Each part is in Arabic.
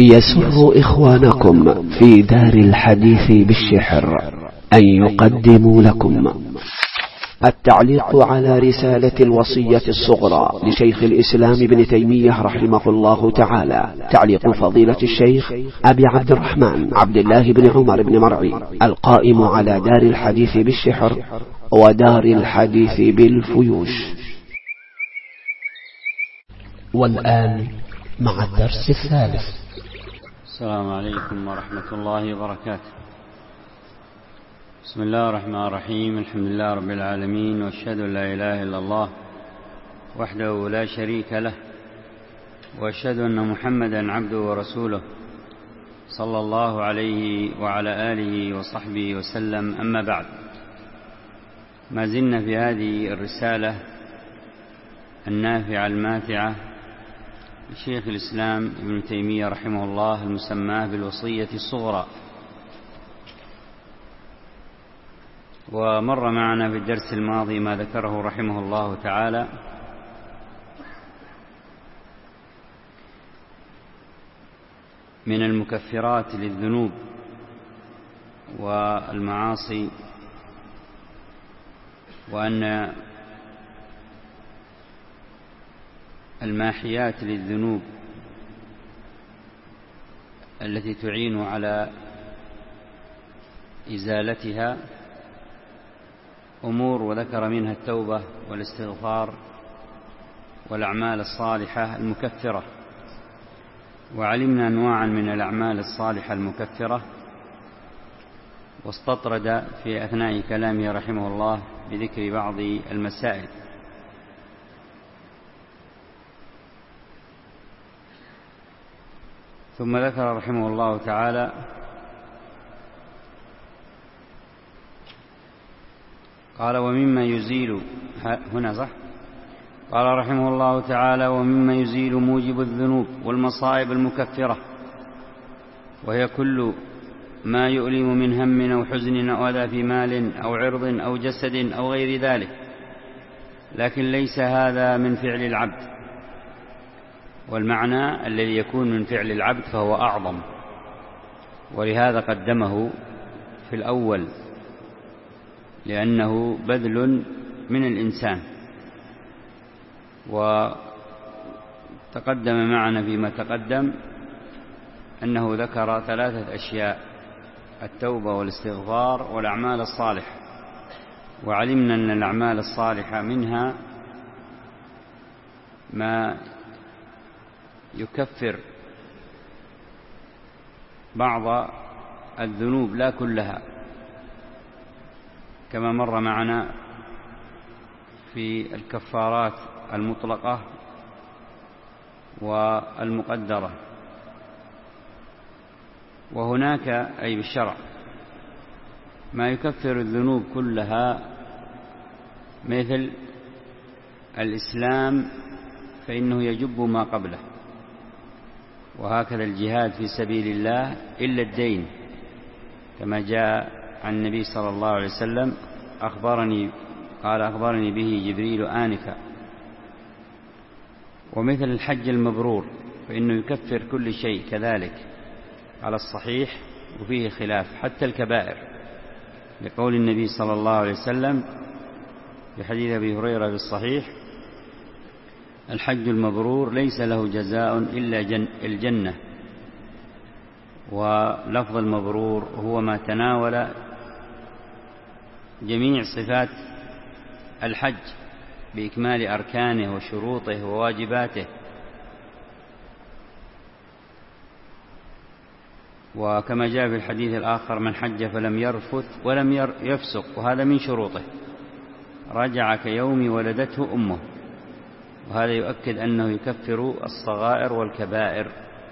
يسر إخوانكم في دار الحديث بالشحر أن يقدموا لكم التعليق على رسالة الوصية الصغرى لشيخ الإسلام ابن تيمية رحمه الله تعالى. تعليق فضيلة الشيخ أبي عبد الرحمن عبد الله بن عمر بن مرعي القائم على دار الحديث بالشحر ودار الحديث بالفيوش. والآن مع الدرس الثالث. السلام عليكم ورحمة الله وبركاته. بسم الله الرحمن الرحيم. الحمد لله رب العالمين، وأشهد أن لا إله إلا الله وحده لا شريك له، وأشهد أن محمدا عبده ورسوله صلى الله عليه وعلى آله وصحبه وسلم. أما بعد، ما زلنا في هذه الرسالة النافعة الماتعة لشيخ الإسلام ابن تيمية رحمه الله المسماه بالوصية الصغرى. ومر معنا في الدرس الماضي ما ذكره رحمه الله تعالى من المكفرات للذنوب والمعاصي، وأن الماحيات للذنوب التي تعين على إزالتها أمور، وذكر منها التوبة والاستغفار والأعمال الصالحة المكفرة. وعلمنا أنواعا من الأعمال الصالحة المكفرة، واستطرد في أثناء كلامه رحمه الله بذكر بعض المسائل. ثم ذكر رحمه الله تعالى قال ومما يزيل هنا صح قال رحمه الله تعالى ومما يزيل موجب الذنوب والمصائب المكفرة، وهي كل ما يؤلم من هم أو حزن أو أذى في مال أو عرض أو جسد أو غير ذلك، لكن ليس هذا من فعل العبد. والمعنى الذي يكون من فعل العبد فهو أعظم، ولهذا قدمه في الأول، لأنه بذل من الإنسان. وتقدم معنا فيما تقدم أنه ذكر 3 أشياء: التوبة والاستغفار والأعمال الصالحة. وعلمنا أن الأعمال الصالحة منها ما يكفر بعض الذنوب لا كلها، كما مر معنا في الكفارات المطلقة والمقدرة. وهناك أي بالشرع ما يكفر الذنوب كلها، مثل الإسلام فإنه يجب ما قبله، وهكذا الجهاد في سبيل الله إلا الدين، كما جاء عن النبي صلى الله عليه وسلم أخبرني به جبريل آنفا. ومثل الحج المبرور فإنه يكفر كل شيء كذلك على الصحيح، وفيه خلاف حتى الكبائر، لقول النبي صلى الله عليه وسلم في حديث أبي هريرة في الصحيح: الحج المبرور ليس له جزاء إلا الجنة. ولفظ المبرور هو ما تناول جميع صفات الحج بإكمال أركانه وشروطه وواجباته. وكما جاء في الحديث الآخر: من حج فلم يرفث ولم يفسق، وهذا من شروطه، رجع كيوم ولدته أمه. وهذا يؤكد أنه يكفر الصغائر والكبائر.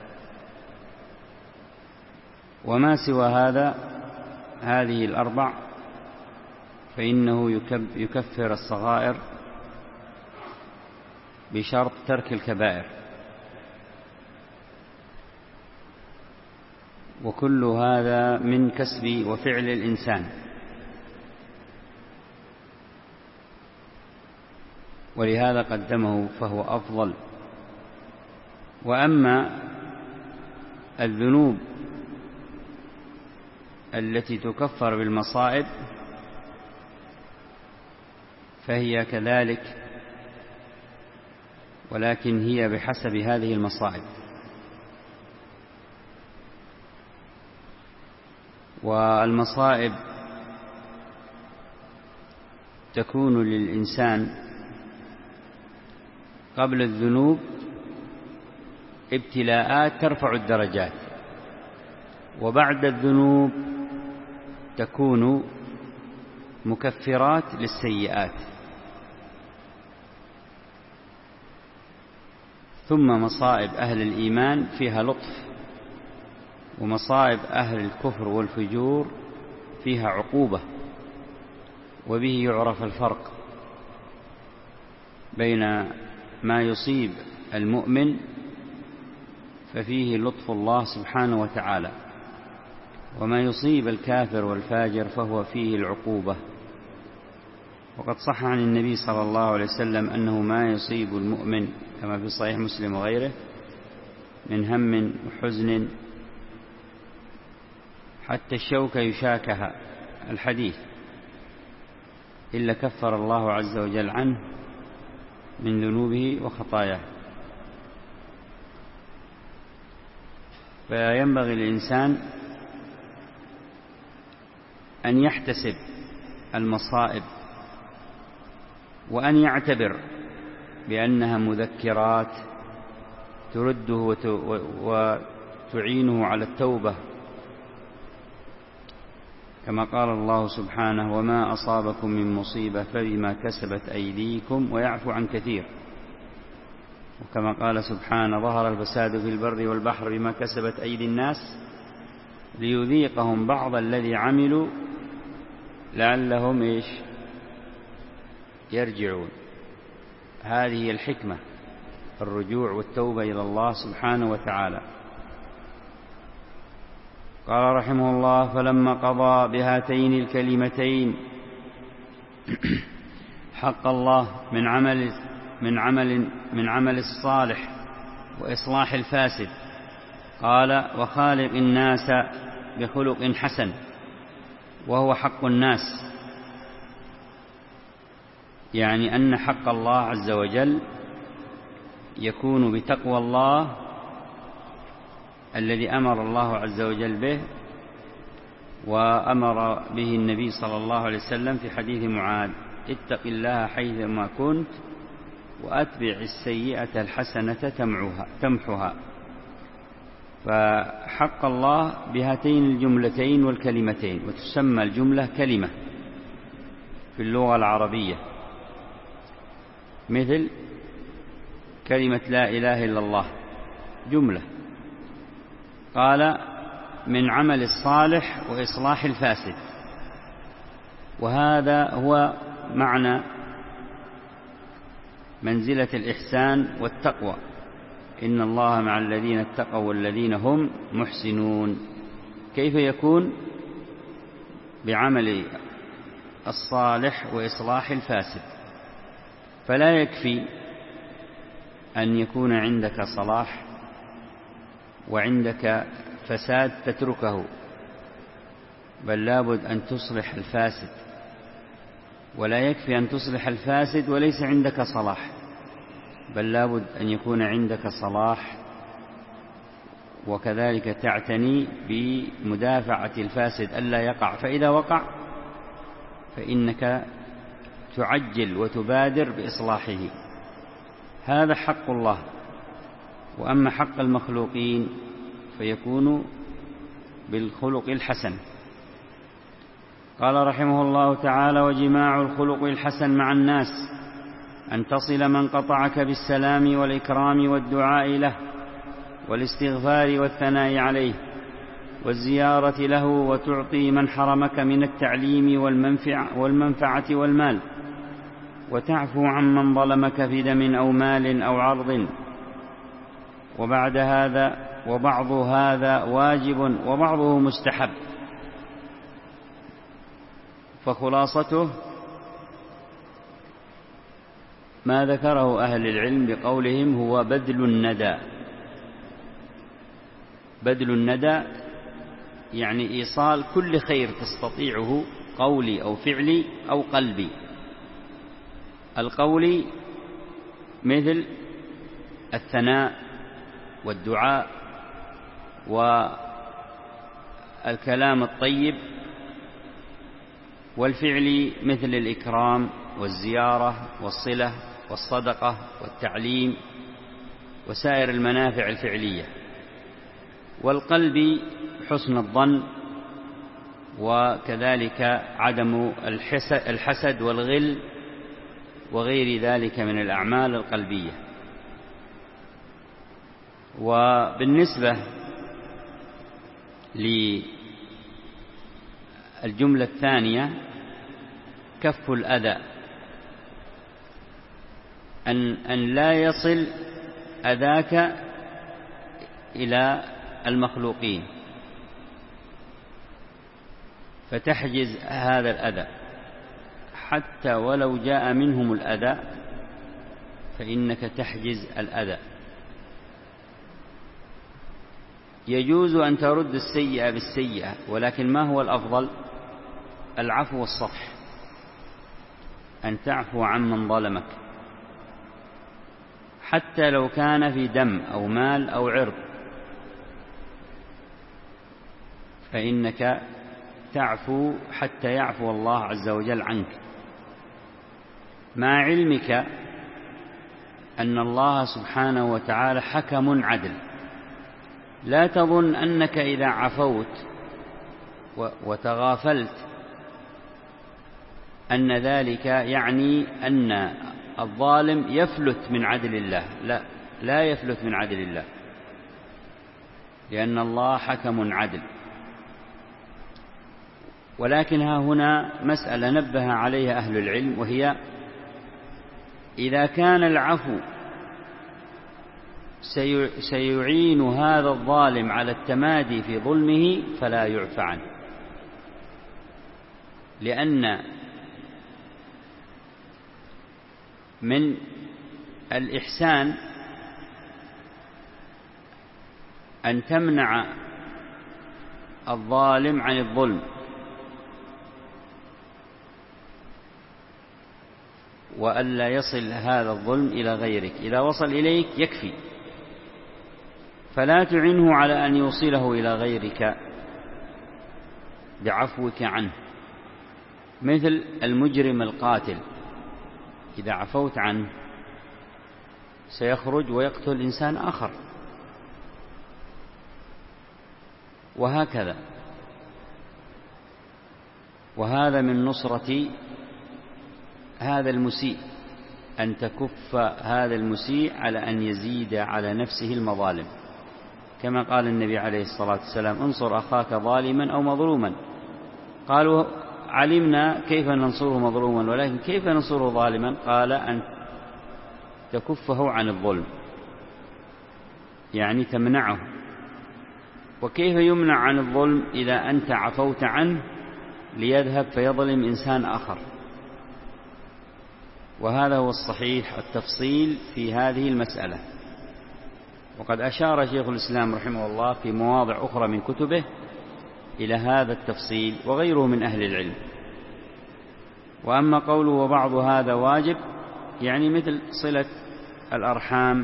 وما سوى هذه الأربع فإنه يكفر الصغائر بشرط ترك الكبائر. وكل هذا من كسب وفعل الإنسان. ولهذا قدمه فهو أفضل. وأما الذنوب التي تكفر بالمصائب فهي كذلك، ولكن هي بحسب هذه المصائب. والمصائب تكون للإنسان قبل الذنوب ابتلاءات ترفع الدرجات، وبعد الذنوب تكون مكفرات للسيئات. ثم مصائب أهل الإيمان فيها لطف، ومصائب أهل الكفر والفجور فيها عقوبة. وبه يعرف الفرق بين ما يصيب المؤمن ففيه لطف الله سبحانه وتعالى، وما يصيب الكافر والفاجر فهو فيه العقوبة. وقد صح عن النبي صلى الله عليه وسلم أنه ما يصيب المؤمن كما في صحيح مسلم وغيره من هم وحزن حتى الشوكة يشاكها الحديث إلا كفر الله عز وجل عنه من ذنوبه وخطاياه. فينبغي للإنسان أن يحتسب المصائب وأن يعتبر بأنها مذكرات ترده وتعينه على التوبة، كما قال الله سبحانه: وما أصابكم من مصيبة فبما كسبت أيديكم ويعفو عن كثير. وكما قال سبحانه: ظهر الفساد في البر والبحر بما كسبت أيدي الناس ليذيقهم بعض الذي عملوا لعلهم يرجعون. هذه الحكمة، الرجوع والتوبة إلى الله سبحانه وتعالى. قال رحمه الله: فلما قضى بهاتين الكلمتين حق الله من عمل الصالح وإصلاح الفاسد، قال: وخالق الناس بخلق حسن، وهو حق الناس، يعني أن حق الله عز وجل يكون بتقوى الله الذي أمر الله عز وجل به، وأمر به النبي صلى الله عليه وسلم في حديث معاذ: اتق الله حيثما كنت وأتبع السيئة الحسنة تمحها. فحق الله بهاتين الجملتين والكلمتين، وتسمى الجملة كلمة في اللغة العربية، مثل كلمة لا إله إلا الله جملة. قال: من عمل الصالح وإصلاح الفاسد، وهذا هو معنى منزلة الإحسان والتقوى. إن الله مع الذين اتقوا والذين هم محسنون. كيف يكون؟ بعمل الصالح وإصلاح الفاسد. فلا يكفي أن يكون عندك صلاح وعندك فساد تتركه، بل لابد أن تصلح الفاسد. ولا يكفي أن تصلح الفاسد وليس عندك صلاح، بل لابد أن يكون عندك صلاح، وكذلك تعتني بمدافعة الفاسد ألا يقع، فإذا وقع فإنك تعجل وتبادر بإصلاحه. هذا حق الله. وأما حق المخلوقين فيكون بالخلق الحسن. قال رحمه الله تعالى: وجماع الخلق الحسن مع الناس أن تصل من قطعك بالسلام والإكرام والدعاء له والاستغفار والثناء عليه والزيارة له، وتعطي من حرمك من التعليم والمنفعة والمال، وتعفو عن من ظلمك في دم أو مال أو عرض. وبعد هذا وبعض هذا واجب وبعضه مستحب. فخلاصته ما ذكره أهل العلم بقولهم: هو بذل الندى. بذل الندى يعني إيصال كل خير تستطيعه قولي أو فعلي أو قلبي. القولي مثل الثناء والدعاء والكلام الطيب، والفعلي مثل الإكرام والزيارة والصلة والصدقة والتعليم وسائر المنافع الفعلية. والقلب حسن الظن، وكذلك عدم الحسد والغل وغير ذلك من الأعمال القلبية. وبالنسبة للجملة الثانية كف الأذى، أن لا يصل أذاك إلى المخلوقين، فتحجز هذا الأذى حتى ولو جاء منهم الأذى فإنك تحجز الأذى. يجوز أن ترد السيئة بالسيئة، ولكن ما هو الأفضل؟ العفو والصفح، أن تعفو عمن ظلمك حتى لو كان في دم أو مال أو عرض، فإنك تعفو حتى يعفو الله عز وجل عنك، مع علمك أن الله سبحانه وتعالى حكم عدل. لا تظن أنك إذا عفوت وتغافلت أن ذلك يعني أن الظالم يفلت من عدل الله. لا، لا يفلت من عدل الله، لأن الله حكم عدل. ولكن ها هنا مسألة نبه عليها أهل العلم، وهي إذا كان العفو سيعين هذا الظالم على التمادي في ظلمه فلا يعفى عنه، لأن من الإحسان أن تمنع الظالم عن الظلم، وألا يصل هذا الظلم إلى غيرك. إذا وصل إليك يكفي، فلا تعنه على أن يوصله إلى غيرك بعفوك عنه. مثل المجرم القاتل، إذا عفوت عنه سيخرج ويقتل إنسان آخر، وهكذا. وهذا من نصرة هذا المسيء، أن تكف هذا المسيء على أن يزيد على نفسه المظالم، كما قال النبي عليه الصلاة والسلام: انصر أخاك ظالما أو مظلوما. قالوا: علمنا كيف ننصره مظلوما، ولكن كيف ننصره ظالما؟ قال: أن تكفه عن الظلم، يعني تمنعه. وكيف يمنع عن الظلم إذا أنت عفوت عنه ليذهب فيظلم إنسان آخر؟ وهذا هو الصحيح التفصيل في هذه المسألة. وقد أشار شيخ الإسلام رحمه الله في مواضع أخرى من كتبه إلى هذا التفصيل، وغيره من أهل العلم. وأما قوله وبعض هذا واجب، يعني مثل صلة الأرحام،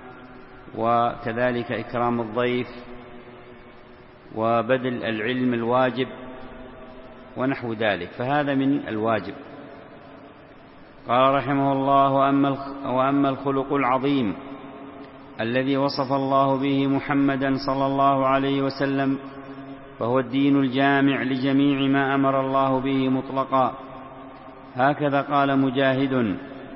وكذلك إكرام الضيف، وبذل العلم الواجب، ونحو ذلك، فهذا من الواجب. قال رحمه الله: وأما الخلق العظيم الذي وصف الله به محمدا صلى الله عليه وسلم فهو الدين الجامع لجميع ما أمر الله به مطلقا، هكذا قال مجاهد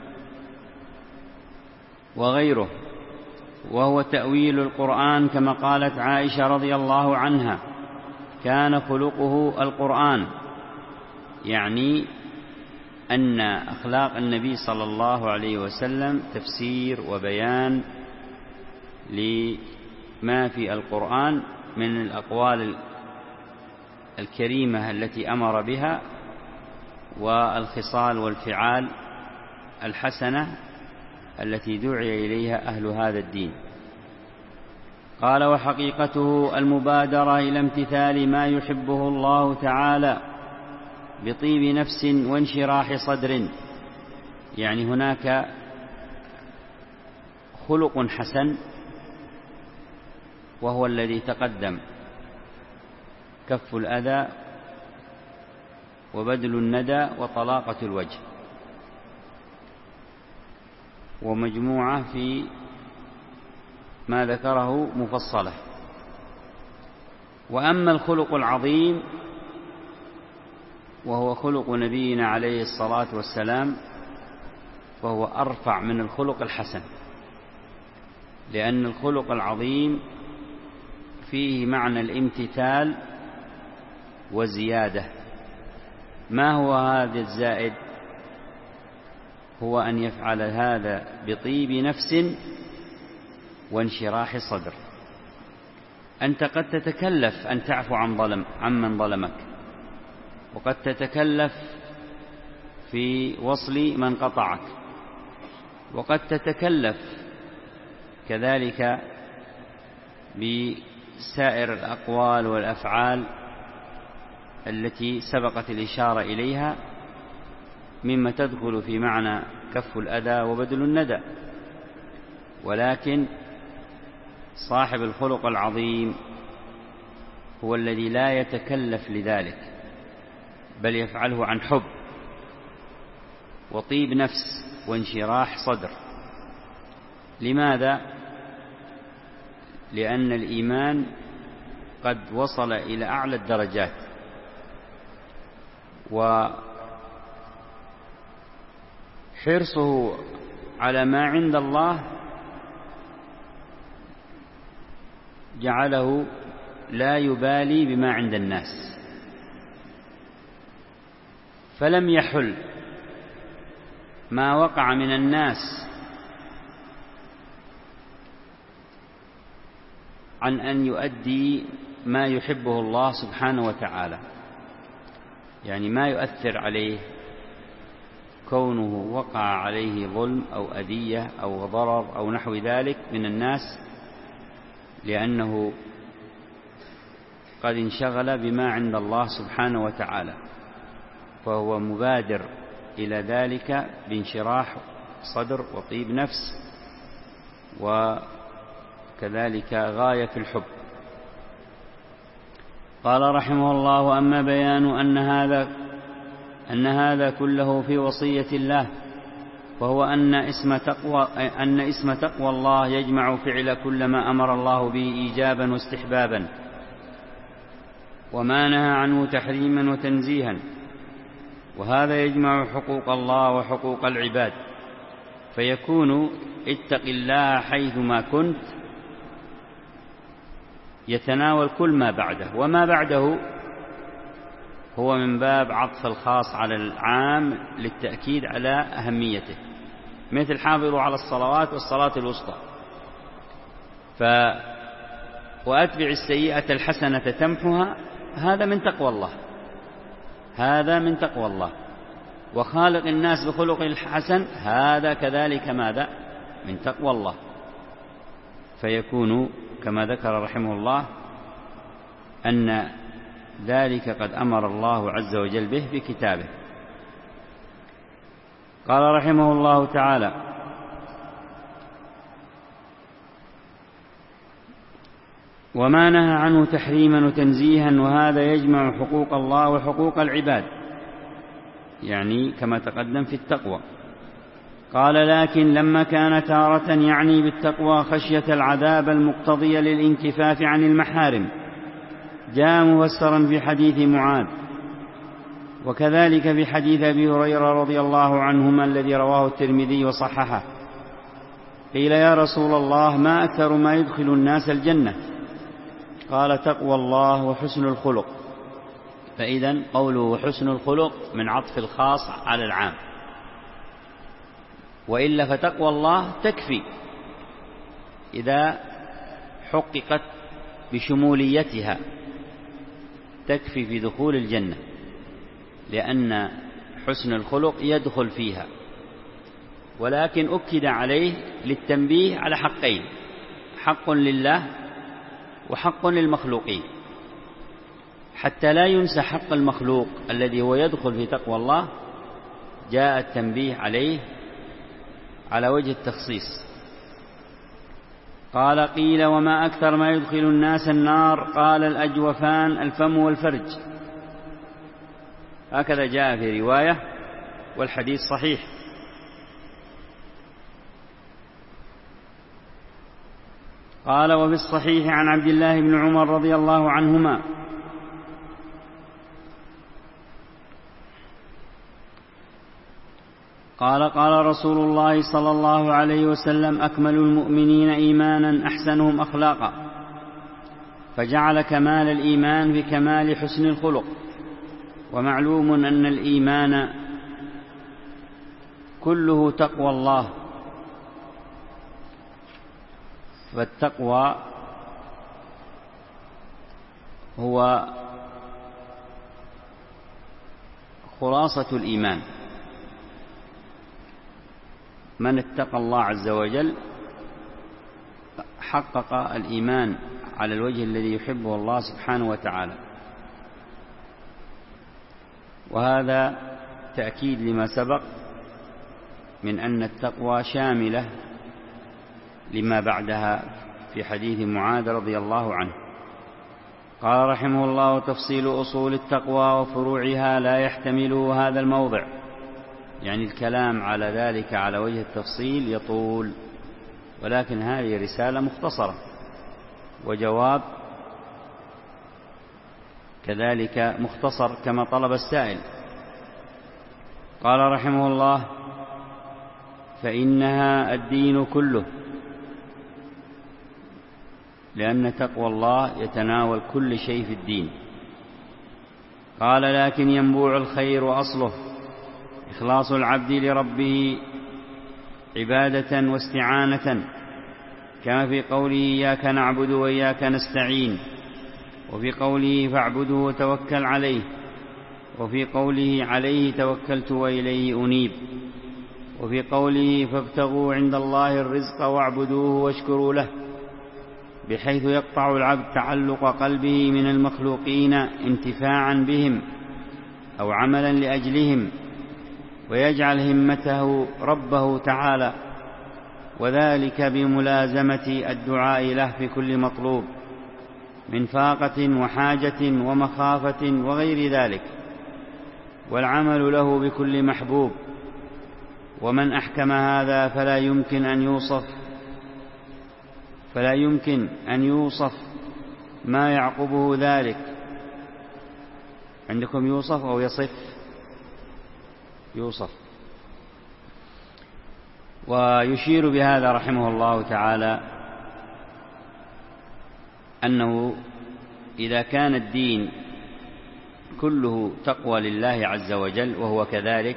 وغيره، وهو تأويل القرآن، كما قالت عائشة رضي الله عنها: كان خلقه القرآن، يعني أن أخلاق النبي صلى الله عليه وسلم تفسير وبيان لما في القرآن من الأقوال الكريمة التي أمر بها، والخصال والفعال الحسنة التي دعي إليها أهل هذا الدين. قال: وحقيقته المبادرة إلى امتثال ما يحبه الله تعالى بطيب نفس وانشراح صدر. يعني هناك خلق حسن وهو الذي تقدم: كف الأذى وبذل الندى وطلاقة الوجه، ومجموعة في ما ذكره مفصلة. وأما الخلق العظيم وهو خلق نبينا عليه الصلاة والسلام فهو أرفع من الخلق الحسن، لأن الخلق العظيم فيه معنى الامتثال والزيادة. ما هو هذا الزائد؟ هو أن يفعل هذا بطيب نفس وانشراح صدر. أنت قد تتكلف أن تعفو عمن ظلمك، وقد تتكلف في وصل من قطعك، وقد تتكلف كذلك بسائر الأقوال والأفعال التي سبقت الإشارة إليها، مما تدخل في معنى كف الأذى وبذل الندى. ولكن صاحب الخلق العظيم هو الذي لا يتكلف لذلك، بل يفعله عن حب وطيب نفس وانشراح صدر. لماذا؟ لأن الإيمان قد وصل إلى أعلى الدرجات، وحرصه على ما عند الله جعله لا يبالي بما عند الناس، فلم يحل ما وقع من الناس عن أن يؤدي ما يحبه الله سبحانه وتعالى. يعني ما يؤثر عليه كونه وقع عليه ظلم أو أذية أو ضرر أو نحو ذلك من الناس، لأنه قد انشغل بما عند الله سبحانه وتعالى، فهو مبادر إلى ذلك بانشراح صدر وطيب نفس، وكذلك غاية في الحب. قال رحمه الله: أما بيان أن هذا كله في وصية الله، وهو أن اسم تقوى الله يجمع فعل كل ما أمر الله به إيجابا واستحبابا، وما نهى عنه تحريما وتنزيها، وهذا يجمع حقوق الله وحقوق العباد، فيكون اتق الله حيثما كنت يتناول كل ما بعده، وما بعده هو من باب عطف الخاص على العام للتأكيد على أهميته، مثل حافظوا على الصلوات والصلاة الوسطى. وأتبع السيئة الحسنة تمحها، هذا من تقوى الله، هذا من تقوى الله. وخالق الناس بخلق الحسن، هذا كذلك ماذا؟ من تقوى الله. فيكون كما ذكر رحمه الله أن ذلك قد أمر الله عز وجل به في كتابه. قال رحمه الله تعالى: وما نهى عنه تحريما وتنزيها، وهذا يجمع حقوق الله وحقوق العباد، يعني كما تقدم في التقوى. قال: لكن لما كان تارة يعني بالتقوى خشية العذاب المقتضية للانكفاف عن المحارم، جاء مفسرا في حديث معاذ، وكذلك في حديث أبي هريرة رضي الله عنهما الذي رواه الترمذي وصححه. قيل: يا رسول الله، ما أكثر ما يدخل الناس الجنة؟ قال: تقوى الله وحسن الخلق. فإذن قوله وحسن الخلق من عطف الخاص على العام، وإلا فتقوى الله تكفي إذا حققت بشموليتها، تكفي في دخول الجنة، لأن حسن الخلق يدخل فيها. ولكن أكد عليه للتنبيه على حقين: حق لله وحق للمخلوقين، حتى لا ينسى حق المخلوق الذي هو يدخل في تقوى الله. جاء التنبيه عليه على وجه التخصيص. قال: قيل: وما أكثر ما يدخل الناس النار؟ قال: الأجوفان، الفم والفرج. هكذا جاء في رواية، والحديث صحيح. قال: وفي الصحيح عن عبد الله بن عمر رضي الله عنهما قال: قال رسول الله صلى الله عليه وسلم: أكمل المؤمنين إيمانا أحسنهم أخلاقا. فجعل كمال الإيمان بكمال حسن الخلق. ومعلوم أن الإيمان كله تقوى الله، فالتقوى هو خلاصة الإيمان. من اتقى الله عز وجل حقق الإيمان على الوجه الذي يحبه الله سبحانه وتعالى. وهذا تأكيد لما سبق من أن التقوى شاملة لما بعدها في حديث معاذ رضي الله عنه. قال رحمه الله: تفصيل أصول التقوى وفروعها لا يحتمله هذا الموضع. يعني الكلام على ذلك على وجه التفصيل يطول، ولكن هذه رسالة مختصرة، وجواب كذلك مختصر كما طلب السائل. قال رحمه الله: فإنها الدين كله، لأن تقوى الله يتناول كل شيء في الدين. قال: لكن ينبوع الخير وأصله إخلاص العبد لربه عبادة واستعانة، كما في قوله: إياك نعبد وإياك نستعين، وفي قوله: فاعبده وتوكل عليه، وفي قوله: عليه توكلت وإليه أنيب، وفي قوله: فابتغوا عند الله الرزق واعبدوه واشكروا له، بحيث يقطع العبد تعلق قلبه من المخلوقين انتفاعا بهم أو عملا لأجلهم، ويجعل همته ربه تعالى، وذلك بملازمة الدعاء له في كل مطلوب من فاقة وحاجة ومخافة وغير ذلك، والعمل له بكل محبوب. ومن أحكم هذا فلا يمكن أن يوصف ما يعقبه ذلك. عندكم يوصف أو يصف؟ يوصف. ويشير بهذا رحمه الله تعالى أنه إذا كان الدين كله تقوى لله عز وجل وهو كذلك،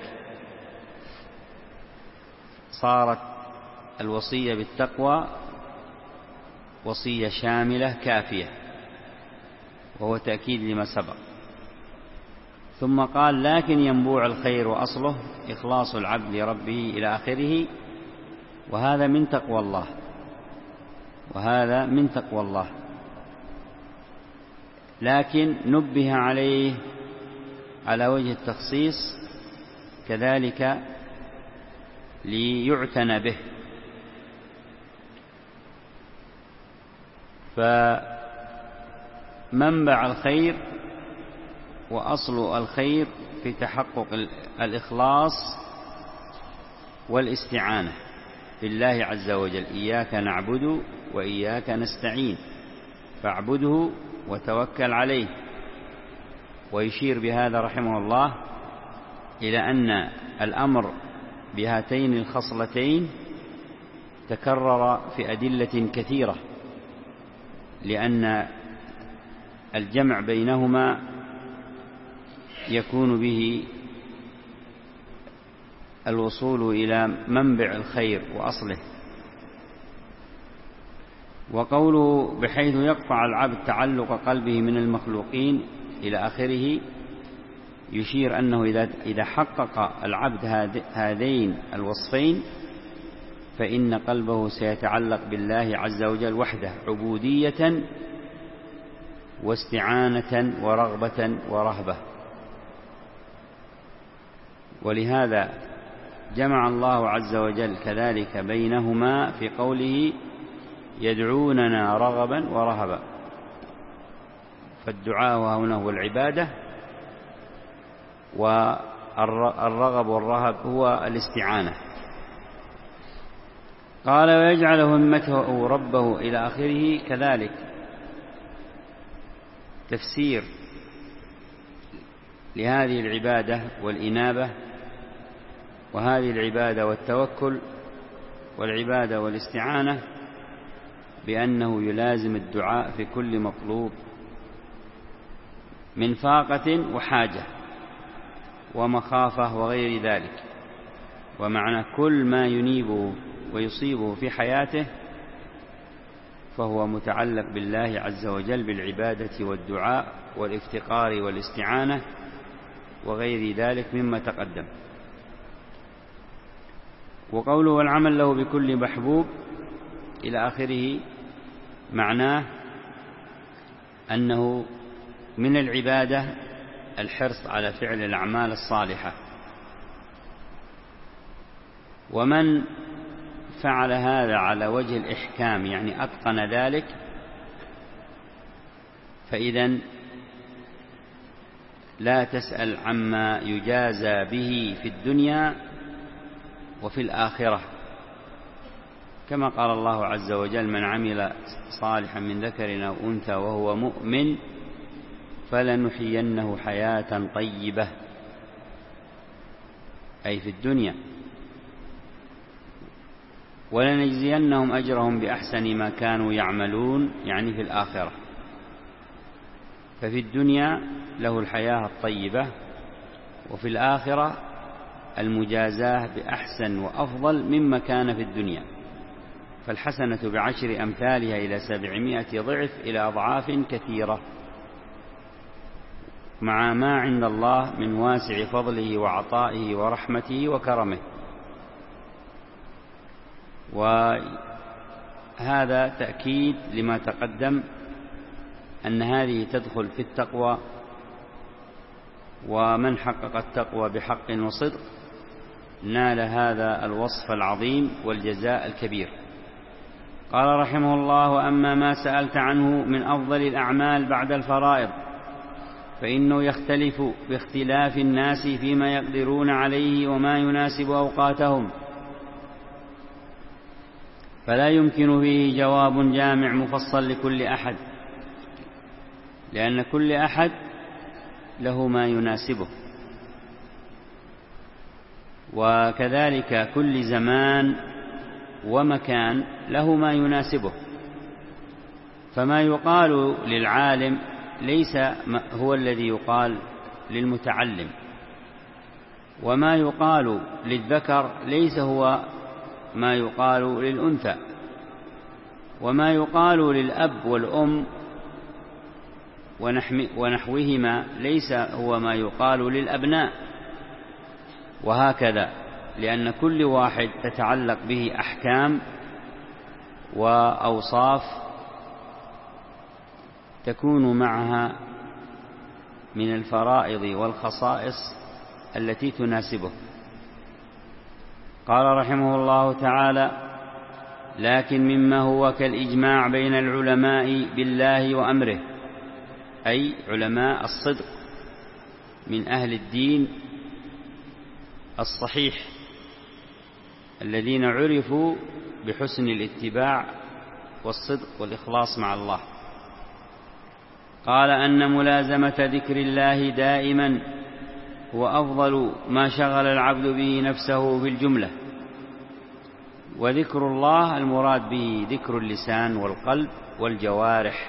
صارت الوصية بالتقوى وصية شاملة كافية، وهو تأكيد لما سبق. ثم قال: لكن ينبوع الخير وأصله إخلاص العبد لربه إلى آخره، وهذا من تقوى الله، وهذا من تقوى الله. لكن نبه عليه على وجه التخصيص كذلك ليعتنى به. فمنبع الخير وأصل الخير في تحقق الإخلاص والاستعانة بالله عز وجل. إياك نعبد وإياك نستعين، فاعبده وتوكل عليه. ويشير بهذا رحمه الله إلى أن الأمر بهاتين الخصلتين تكرر في أدلة كثيرة، لأن الجمع بينهما يكون به الوصول إلى منبع الخير وأصله. وقوله: بحيث يقطع العبد تعلق قلبه من المخلوقين إلى آخره، يشير أنه إذا حقق العبد هذين الوصفين فإن قلبه سيتعلق بالله عز وجل وحده عبودية واستعانة ورغبة ورهبة. ولهذا جمع الله عز وجل كذلك بينهما في قوله يدعوننا رغبا ورهبا. فالدعاء هنا هو العبادة، والرغب والرهب هو الاستعانة. قال ويجعل همته ربه إلى آخره. كذلك تفسير لهذه العبادة والإنابة، وهذه العبادة والتوكل، والعبادة والاستعانة، بأنه يلازم الدعاء في كل مطلوب من فاقة وحاجة ومخافة وغير ذلك. ومعنى كل ما ينيبه ويصيبه في حياته فهو متعلق بالله عز وجل بالعبادة والدعاء والافتقار والاستعانة وغير ذلك مما تقدم. وقوله والعمل له بكل محبوب إلى آخره معناه أنه من العبادة الحرص على فعل الأعمال الصالحة. ومن فعل هذا على وجه الإحكام يعني أتقن ذلك، فإذن لا تسأل عما يجازى به في الدنيا وفي الآخرة، كما قال الله عز وجل من عمل صالحا من ذكر أو أنثى وهو مؤمن فلنحيينه حياة طيبة، أي في الدنيا، ولنجزينهم أجرهم بأحسن ما كانوا يعملون يعني في الآخرة. ففي الدنيا له الحياة الطيبة، وفي الآخرة المجازاة بأحسن وأفضل مما كان في الدنيا. فالحسنة بعشر أمثالها إلى 700 ضعف إلى أضعاف كثيرة، مع ما عند الله من واسع فضله وعطائه ورحمته وكرمه. وهذا تأكيد لما تقدم أن هذه تدخل في التقوى، ومن حقق التقوى بحق وصدق نال هذا الوصف العظيم والجزاء الكبير. قال رحمه الله وأما ما سألت عنه من أفضل الأعمال بعد الفرائض فإنه يختلف باختلاف الناس فيما يقدرون عليه وما يناسب أوقاتهم، فلا يمكن فيه جواب جامع مفصل لكل أحد، لأن كل أحد له ما يناسبه، وكذلك كل زمان ومكان له ما يناسبه. فما يقال للعالم ليس هو الذي يقال للمتعلم، وما يقال للذكر ليس هو ما يقال للأنثى، وما يقال للأب والأم ونحوهما ليس هو ما يقال للأبناء، وهكذا، لأن كل واحد تتعلق به أحكام وأوصاف تكون معها من الفرائض والخصائص التي تناسبه. قال رحمه الله تعالى لكن مما هو كالإجماع بين العلماء بالله وأمره، أي علماء الصدق من أهل الدين الصحيح الذين عرفوا بحسن الاتباع والصدق والإخلاص مع الله. قال أن ملازمة ذكر الله دائما هو أفضل ما شغل العبد به نفسه في الجملة، وذكر الله المراد به ذكر اللسان والقلب والجوارح،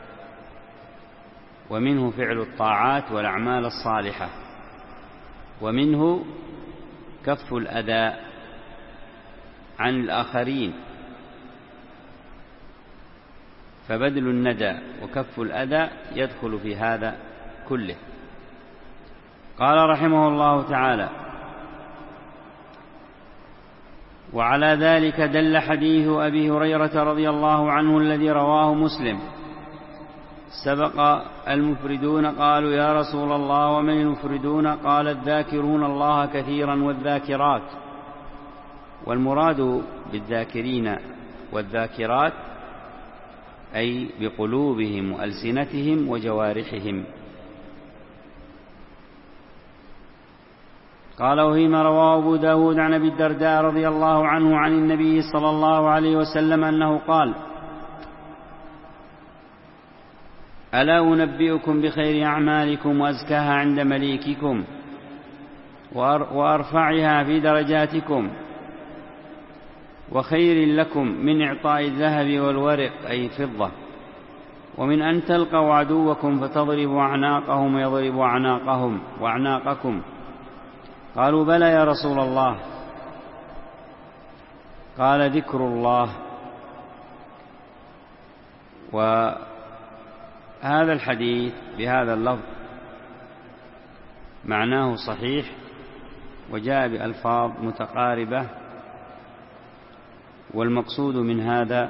ومنه فعل الطاعات والأعمال الصالحة، ومنه كف الأذى عن الآخرين، فبذل الندى وكف الأذى يدخل في هذا كله. قال رحمه الله تعالى وعلى ذلك دل حديث أبي هريرة رضي الله عنه الذي رواه مسلم سبق المفردون قالوا يا رسول الله ومن المفردون؟ قال الذاكرون الله كثيرا والذاكرات. والمراد بالذاكرين والذاكرات أي بقلوبهم وألسنتهم وجوارحهم. قال وفيما رواه أبو داود عن أبي الدرداء رضي الله عنه عن النبي صلى الله عليه وسلم أنه قال ألا أنبئكم بخير أعمالكم وأزكاها عند مليككم وأرفعها في درجاتكم وخير لكم من إعطاء الذهب والورق أي الفضة ومن أن تلقوا عدوكم فتضربوا أعناقهم ويضربوا وأعناقكم. قالوا بلى يا رسول الله. قال ذكر الله. وهذا الحديث بهذا اللفظ معناه صحيح وجاء بألفاظ متقاربة، والمقصود من هذا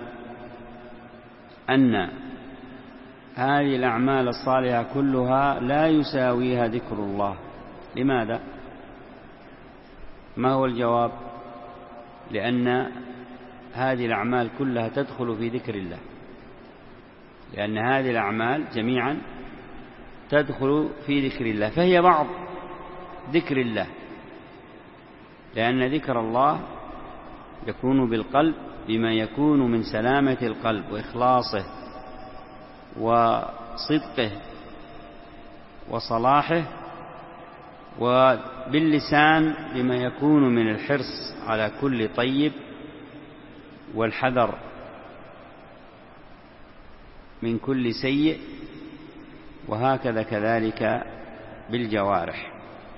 أن هذه الأعمال الصالحة كلها لا يساويها ذكر الله. لماذا؟ ما هو الجواب؟ لأن هذه الأعمال كلها تدخل في ذكر الله، لأن هذه الأعمال جميعا تدخل في ذكر الله، فهي بعض ذكر الله، لأن ذكر الله يكون بالقلب بما يكون من سلامة القلب وإخلاصه وصدقه وصلاحه، وباللسان بما يكون من الحرص على كل طيب والحذر من كل سيء، وهكذا كذلك بالجوارح.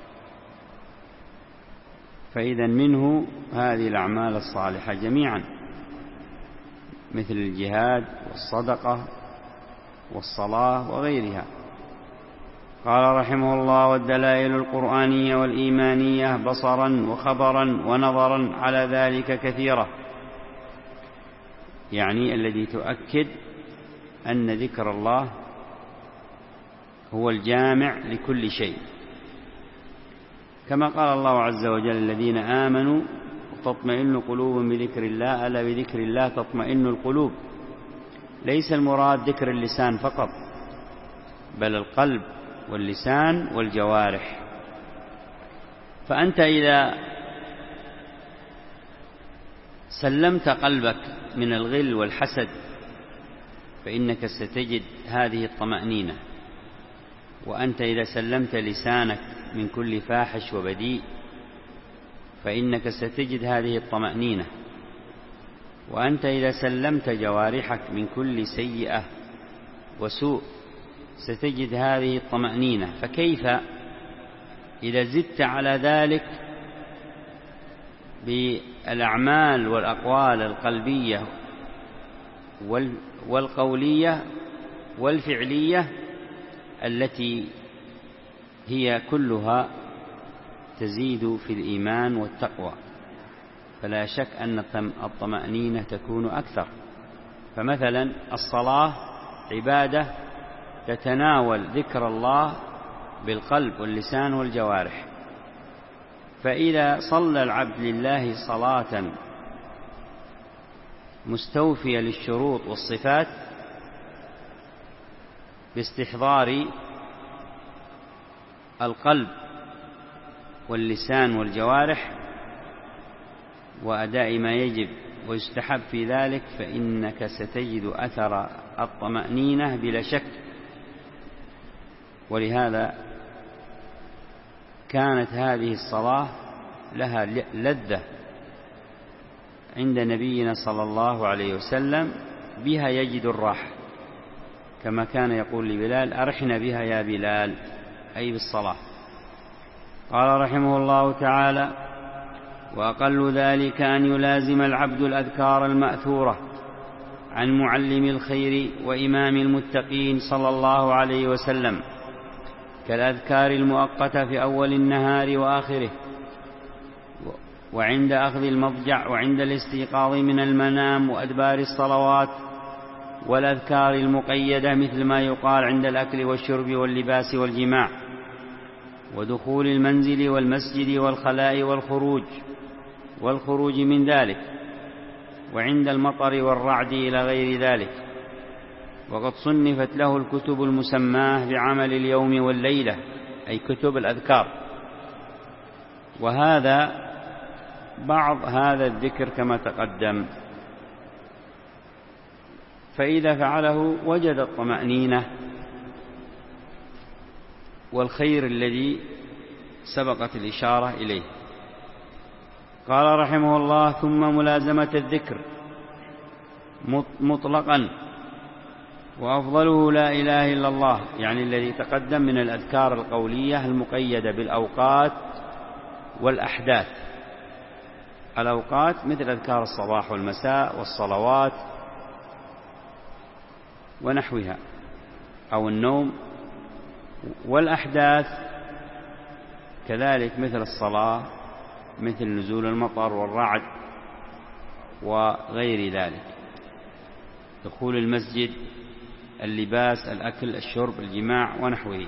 فإذا منه هذه الأعمال الصالحة جميعا مثل الجهاد والصدقة والصلاة وغيرها. قال رحمه الله والدلائل القرآنية والإيمانية بصرا وخبرا ونظرا على ذلك كثيرة، يعني الذي تؤكد أن ذكر الله هو الجامع لكل شيء، كما قال الله عز وجل الذين آمنوا وتطمئن قلوب بذكر الله ألا بذكر الله تطمئن القلوب. ليس المراد ذكر اللسان فقط، بل القلب واللسان والجوارح. فأنت إذا سلمت قلبك من الغل والحسد فإنك ستجد هذه الطمأنينة، وأنت إذا سلمت لسانك من كل فاحش وبذيء فإنك ستجد هذه الطمأنينة، وأنت إذا سلمت جوارحك من كل سيئة وسوء ستجد هذه الطمأنينة. فكيف إذا زدت على ذلك بالأعمال والأقوال القلبية والقولية والفعلية التي هي كلها تزيد في الإيمان والتقوى، فلا شك أن الطمأنينة تكون أكثر. فمثلا الصلاة عبادة تتناول ذكر الله بالقلب واللسان والجوارح، فإذا صلى العبد لله صلاة مستوفية للشروط والصفات باستحضار القلب واللسان والجوارح وأداء ما يجب ويستحب في ذلك، فإنك ستجد أثر الطمأنينة بلا شك. ولهذا كانت هذه الصلاة لها لذة عند نبينا صلى الله عليه وسلم، بها يجد الراحة، كما كان يقول لبلال أرحنا بها يا بلال، أي بالصلاة. قال رحمه الله تعالى وأقل ذلك أن يلازم العبد الأذكار المأثورة عن معلم الخير وإمام المتقين صلى الله عليه وسلم، كالأذكار المؤقتة في أول النهار وآخره، وعند أخذ المضجع، وعند الاستيقاظ من المنام، وأدبار الصلوات، والأذكار المقيدة مثل ما يقال عند الأكل والشرب واللباس والجماع ودخول المنزل والمسجد والخلاء والخروج من ذلك، وعند المطر والرعد إلى غير ذلك. وقد صنفت له الكتب المسماة بعمل اليوم والليلة، أي كتب الأذكار. وهذا بعض هذا الذكر كما تقدم، فإذا فعله وجد الطمأنينة والخير الذي سبقت الإشارة إليه. قال رحمه الله: ثم ملازمة الذكر مطلقا، وأفضله لا إله إلا الله، يعني الذي تقدم من الأذكار القولية المقيدة بالأوقات والأحداث. الأوقات مثل أذكار الصباح والمساء والصلوات ونحوها أو النوم، والأحداث كذلك مثل الصلاة، مثل نزول المطر والرعد وغير ذلك، دخول المسجد، اللباس، الأكل، الشرب، الجماع ونحوه.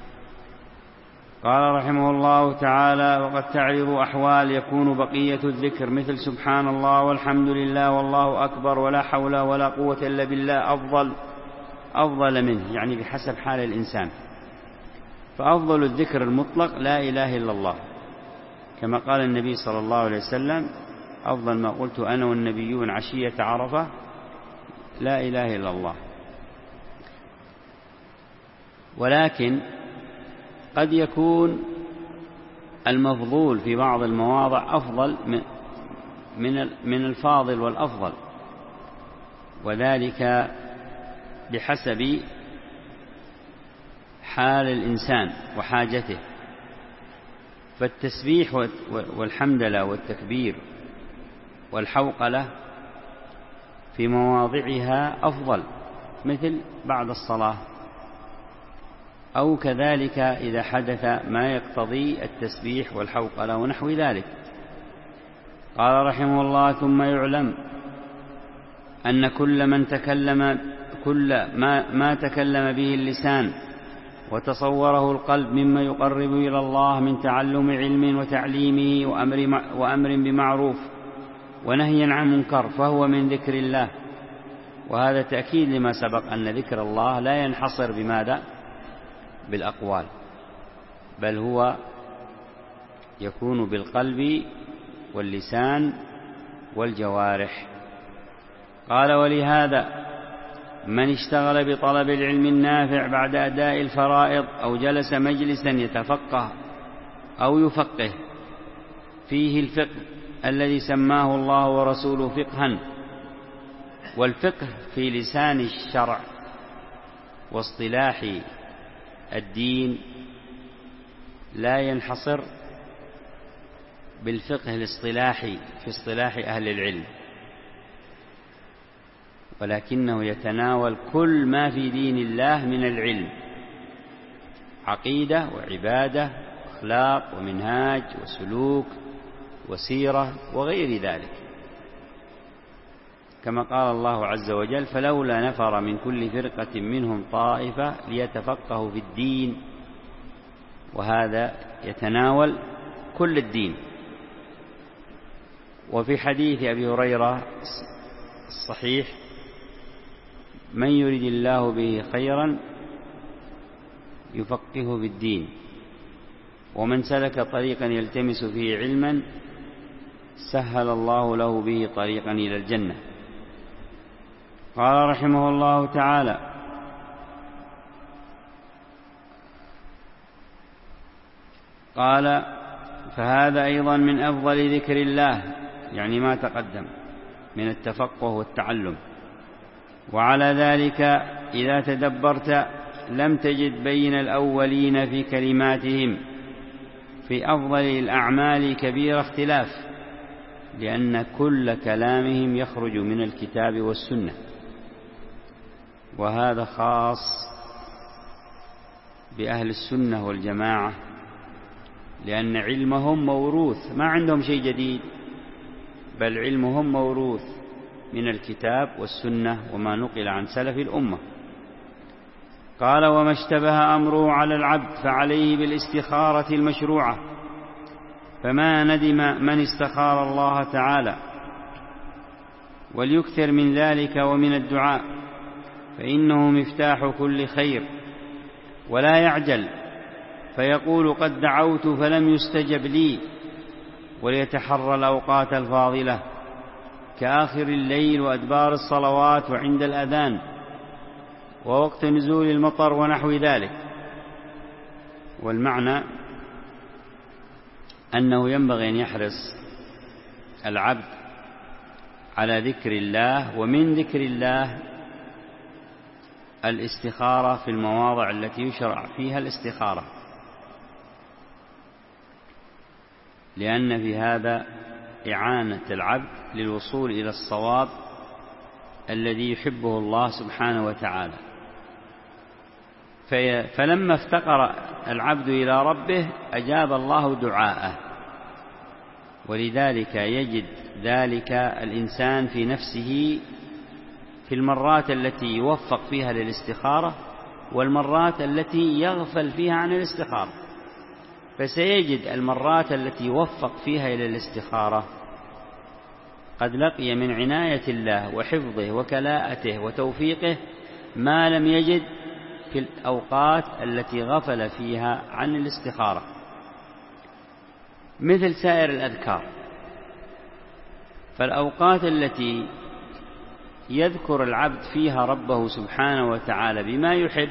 قال رحمه الله تعالى: وقد تعرض أحوال يكون بقية الذكر مثل سبحان الله والحمد لله والله أكبر ولا حول ولا قوة إلا بالله أفضل منه، يعني بحسب حال الإنسان. فأفضل الذكر المطلق لا إله إلا الله، كما قال النبي صلى الله عليه وسلم: أفضل ما قلت أنا والنبيون عشية عرفة لا إله إلا الله. ولكن قد يكون المفضول في بعض المواضع أفضل من الفاضل والأفضل، وذلك بحسب حال الإنسان وحاجته. فالتسبيح والحمدلله والتكبير والحوقلة في مواضعها أفضل، مثل بعد الصلاة، أو كذلك إذا حدث ما يقتضي التسبيح والحوقلة ونحو ذلك. قال رحمه الله: ثم يعلم أن كل ما تكلم به اللسان وتصوره القلب مما يقرب إلى الله من تعلم علم وتعليمه وأمر بمعروف ونهي عن منكر فهو من ذكر الله. وهذا تأكيد لما سبق أن ذكر الله لا ينحصر بماذا؟ بالأقوال، بل هو يكون بالقلب واللسان والجوارح. قال: ولهذا من اشتغل بطلب العلم النافع بعد أداء الفرائض أو جلس مجلسا يتفقه أو يفقه فيه الفقه الذي سماه الله ورسوله فقها. والفقه في لسان الشرع واصطلاح الدين لا ينحصر بالفقه الاصطلاحي في اصطلاح أهل العلم، ولكنه يتناول كل ما في دين الله من العلم: عقيدة وعبادة وأخلاق ومنهاج وسلوك وسيرة وغير ذلك، كما قال الله عز وجل: فلولا نفر من كل فرقة منهم طائفة ليتفقهوا في الدين. وهذا يتناول كل الدين. وفي حديث أبي هريرة الصحيح: من يريد الله به خيرا يفقهه في الدين، ومن سلك طريقا يلتمس فيه علما سهل الله له به طريقا إلى الجنة. قال رحمه الله تعالى: قال: فهذا أيضا من أفضل ذكر الله، يعني ما تقدم من التفقه والتعلم. وعلى ذلك إذا تدبرت لم تجد بين الأولين في كلماتهم في أفضل الأعمال كبير اختلاف، لأن كل كلامهم يخرج من الكتاب والسنة، وهذا خاص بأهل السنة والجماعة، لأن علمهم موروث، ما عندهم شيء جديد، بل علمهم موروث من الكتاب والسنة وما نقل عن سلف الأمة. قال: وما اشتبه أمره على العبد فعليه بالاستخارة المشروعة، فما ندم من استخار الله تعالى، وليكثر من ذلك ومن الدعاء، فإنه مفتاح كل خير، ولا يعجل فيقول قد دعوت فلم يستجب لي، وليتحرى الأوقات الفاضلة كآخر الليل وأدبار الصلوات وعند الأذان ووقت نزول المطر ونحو ذلك. والمعنى أنه ينبغي أن يحرص العبد على ذكر الله، ومن ذكر الله الاستخارة في المواضع التي يشرع فيها الاستخارة، لأن في هذا إعانة العبد للوصول إلى الصواب الذي يحبه الله سبحانه وتعالى. فلما افتقر العبد إلى ربه أجاب الله دعاءه، ولذلك يجد ذلك الإنسان في نفسه في المرات التي يوفق فيها للاستخارة والمرات التي يغفل فيها عن الاستخارة. فسيجد المرات التي يوفق فيها إلى الاستخارة قد لقي من عناية الله وحفظه وكلاءته وتوفيقه ما لم يجد في الأوقات التي غفل فيها عن الاستخارة، مثل سائر الأذكار. فالأوقات التي يذكر العبد فيها ربه سبحانه وتعالى بما يحب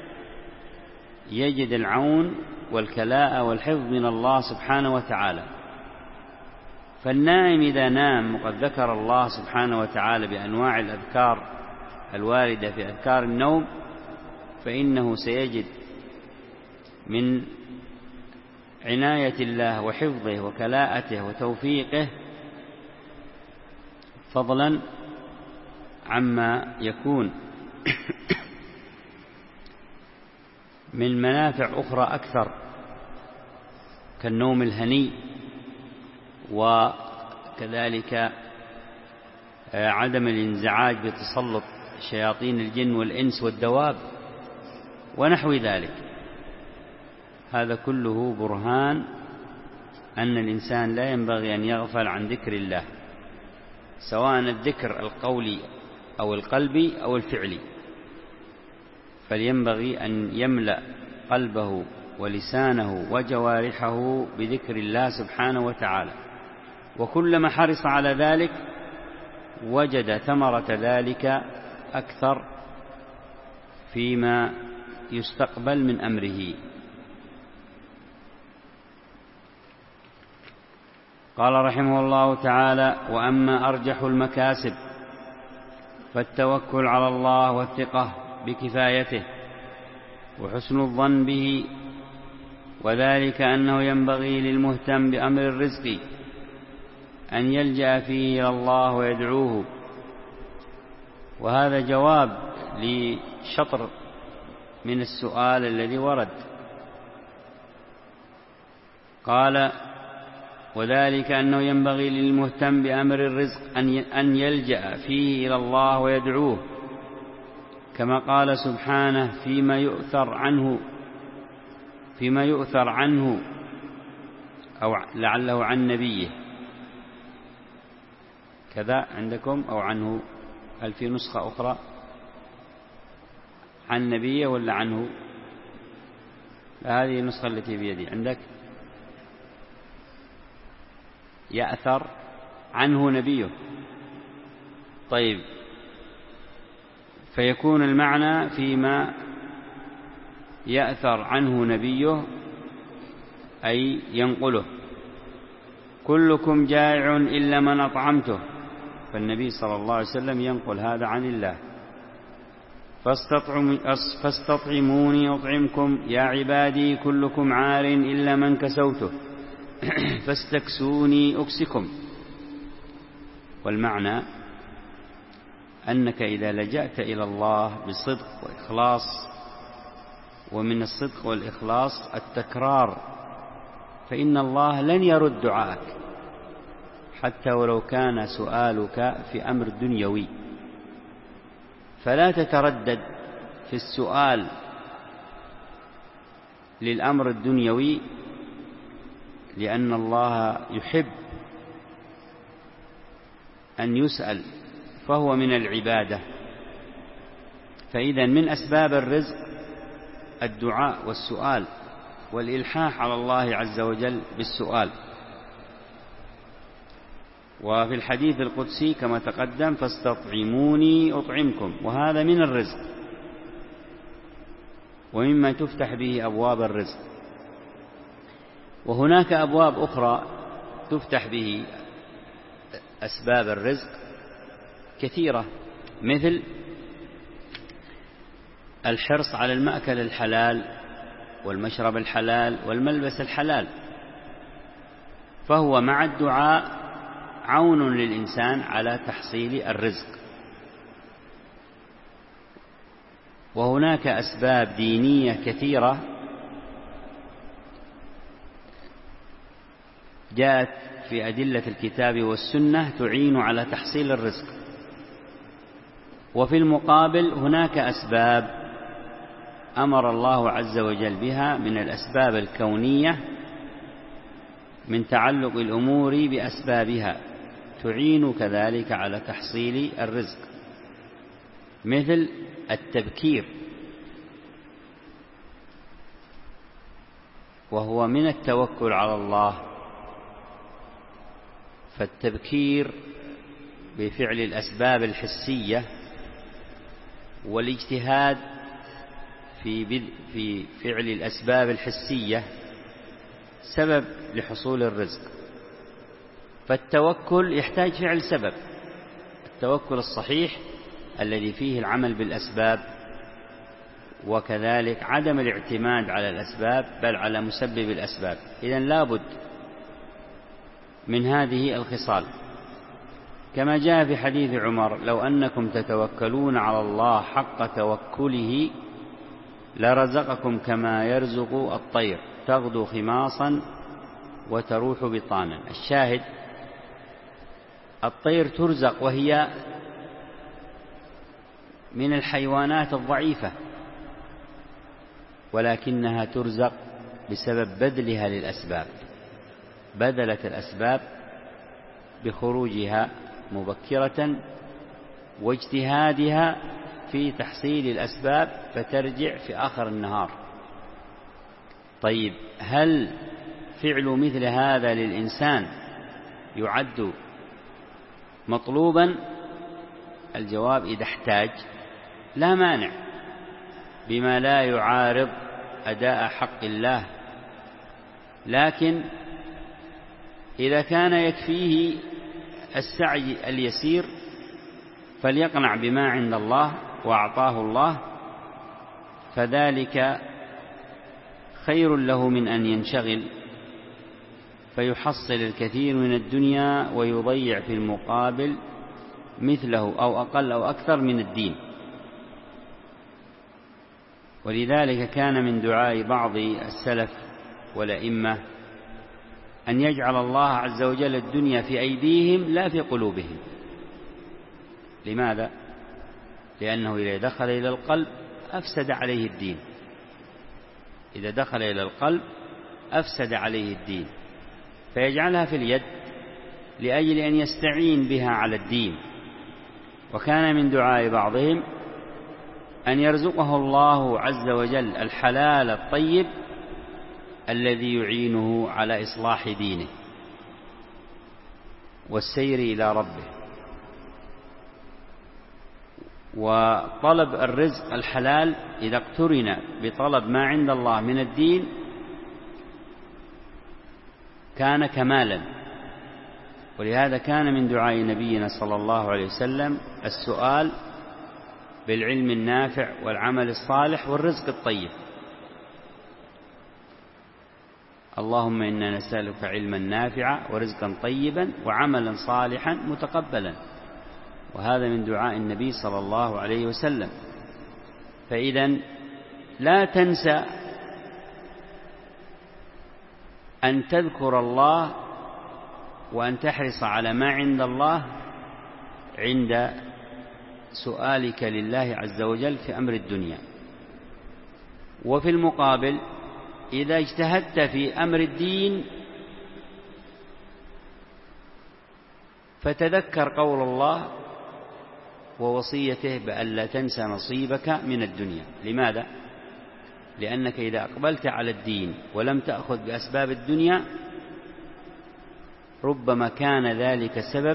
يجد العون والكلاء والحفظ من الله سبحانه وتعالى. فالنائم إذا نام وقد ذكر الله سبحانه وتعالى بأنواع الأذكار الواردة في أذكار النوم، فإنه سيجد من عناية الله وحفظه وكلاءته وتوفيقه فضلا عما يكون من منافع أخرى أكثر كالنوم الهني، وكذلك عدم الانزعاج بتسلط شياطين الجن والإنس والدواب ونحو ذلك. هذا كله برهان أن الإنسان لا ينبغي أن يغفل عن ذكر الله، سواء الذكر القولي أو القلبي أو الفعلي، فلينبغي أن يملأ قلبه ولسانه وجوارحه بذكر الله سبحانه وتعالى، وكلما حرص على ذلك وجد ثمرة ذلك أكثر فيما يستقبل من أمره. قال رحمه الله تعالى: وأما أرجح المكاسب فالتوكل على الله والثقة بكفايته وحسن الظن به، وذلك أنه ينبغي للمهتم بأمر الرزق أن يلجأ فيه إلى الله ويدعوه. وهذا جواب لشطر من السؤال الذي ورد. قال: وذلك أنه ينبغي للمهتم بأمر الرزق أن يلجأ فيه إلى الله ويدعوه، كما قال سبحانه فيما يؤثر عنه أو لعله عن نبيه. كذا عندكم أو عنه؟ هل في نسخة أخرى عن نبيه ولا عنه؟ هذه النسخة التي بيدي. عندك يأثر عنه نبيه. طيب، فيكون المعنى فيما يأثر عنه نبيه أي ينقله. كلكم جائع إلا من أطعمته، فالنبي صلى الله عليه وسلم ينقل هذا عن الله. فاستطعموني أطعمكم، يا عبادي كلكم عار إلا من كسوته، فاستكسوني أكسكم. والمعنى أنك إذا لجأت إلى الله بصدق وإخلاص، ومن الصدق والإخلاص التكرار، فإن الله لن يرد دعاءك حتى ولو كان سؤالك في أمر دنيوي، فلا تتردد في السؤال للأمر الدنيوي، لأن الله يحب أن يسأل، فهو من العبادة. فإذا من أسباب الرزق الدعاء والسؤال والإلحاح على الله عز وجل بالسؤال. وفي الحديث القدسي كما تقدم: فاستطعموني أطعمكم، وهذا من الرزق ومما تفتح به أبواب الرزق. وهناك أبواب أخرى تفتح به أسباب الرزق كثيرة، مثل الحرص على المأكل الحلال والمشرب الحلال والملبس الحلال، فهو مع الدعاء عون للإنسان على تحصيل الرزق. وهناك أسباب دينية كثيرة جاءت في أدلة الكتاب والسنة تعين على تحصيل الرزق. وفي المقابل هناك أسباب أمر الله عز وجل بها من الأسباب الكونية من تعلق الأمور بأسبابها تعين كذلك على تحصيل الرزق، مثل التبكير، وهو من التوكل على الله. فالتبكير بفعل الأسباب الحسية والاجتهاد في فعل الأسباب الحسية سبب لحصول الرزق. فالتوكل يحتاج فعل سبب، التوكل الصحيح الذي فيه العمل بالأسباب، وكذلك عدم الاعتماد على الأسباب بل على مسبب الأسباب. إذن لابد من هذه الخصال، كما جاء في حديث عمر: لو أنكم تتوكلون على الله حق توكله لرزقكم كما يرزق الطير تغدو خماصا وتروح بطانا. الشاهد: الطير ترزق وهي من الحيوانات الضعيفة، ولكنها ترزق بسبب بذلها للأسباب، بذلت الأسباب بخروجها مبكرة واجتهادها في تحصيل الأسباب، فترجع في آخر النهار. طيب، هل فعل مثل هذا للإنسان يعد مطلوبا؟ الجواب: إذا احتاج لا مانع، بما لا يعارض أداء حق الله. لكن إذا كان يكفيه السعي اليسير فليقنع بما عند الله وأعطاه الله، فذلك خير له من أن ينشغل فيحصل الكثير من الدنيا ويضيع في المقابل مثله أو أقل أو أكثر من الدين. ولذلك كان من دعاء بعض السلف والأئمة أن يجعل الله عز وجل الدنيا في أيديهم لا في قلوبهم. لماذا؟ لأنه إذا دخل إلى القلب أفسد عليه الدين، إذا دخل إلى القلب أفسد عليه الدين، فيجعلها في اليد لأجل أن يستعين بها على الدين. وكان من دعاء بعضهم أن يرزقه الله عز وجل الحلال الطيب الذي يعينه على إصلاح دينه والسير إلى ربه. وطلب الرزق الحلال إذا اقترن بطلب ما عند الله من الدين كان كمالا. ولهذا كان من دعاء نبينا صلى الله عليه وسلم السؤال بالعلم النافع والعمل الصالح والرزق الطيب. اللهم إنا نسألك علما نافعا ورزقا طيبا وعملا صالحا متقبلا. وهذا من دعاء النبي صلى الله عليه وسلم. فإذا لا تنسى أن تذكر الله وأن تحرص على ما عند الله عند سؤالك لله عز وجل في أمر الدنيا. وفي المقابل إذا اجتهدت في أمر الدين فتذكر قول الله ووصيته بأن لا تنسى نصيبك من الدنيا. لماذا؟ لأنك إذا أقبلت على الدين ولم تأخذ بأسباب الدنيا ربما كان ذلك سبب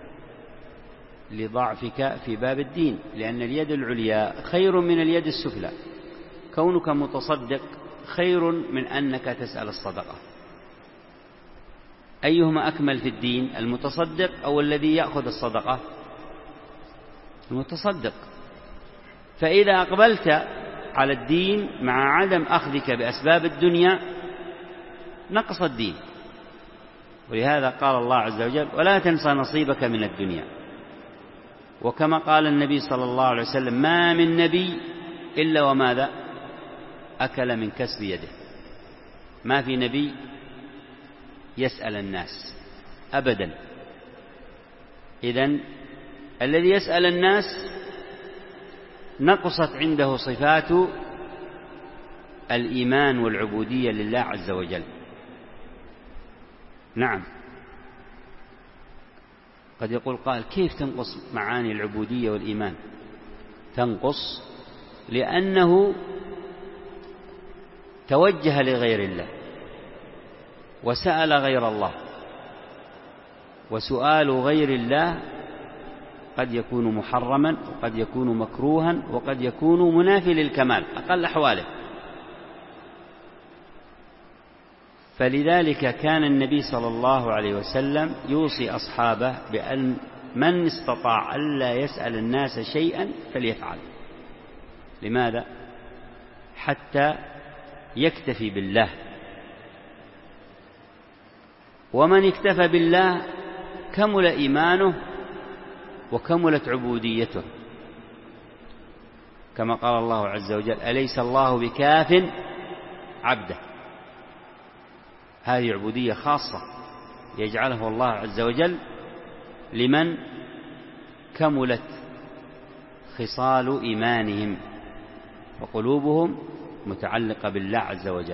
لضعفك في باب الدين، لأن اليد العليا خير من اليد السفلى. كونك متصدق خير من أنك تسأل الصدقة. أيهما أكمل في الدين، المتصدق أو الذي يأخذ الصدقة؟ المتصدق. فإذا أقبلت على الدين مع عدم أخذك بأسباب الدنيا نقص الدين. ولهذا قال الله عز وجل ولا تنسى نصيبك من الدنيا. وكما قال النبي صلى الله عليه وسلم ما من نبي إلا وماذا أكل من كسب يده. ما في نبي يسأل الناس أبدا. إذن الذي يسأل الناس نقصت عنده صفات الإيمان والعبودية لله عز وجل. نعم، قد يقول قائل كيف تنقص معاني العبودية والإيمان؟ تنقص لأنه توجه لغير الله وسأل غير الله، وسؤال غير الله قد يكون محرما وقد يكون مكروها وقد يكون منافي للكمال أقل أحواله. فلذلك كان النبي صلى الله عليه وسلم يوصي أصحابه بأن من استطاع ألا يسأل الناس شيئا فليفعل. لماذا؟ حتى يكتفي بالله. ومن اكتفى بالله كمل إيمانه وكملت عبوديته، كما قال الله عز وجل أليس الله بكاف عبده. هذه عبودية خاصة يجعله الله عز وجل لمن كملت خصال إيمانهم وقلوبهم متعلقة بالله عز وجل.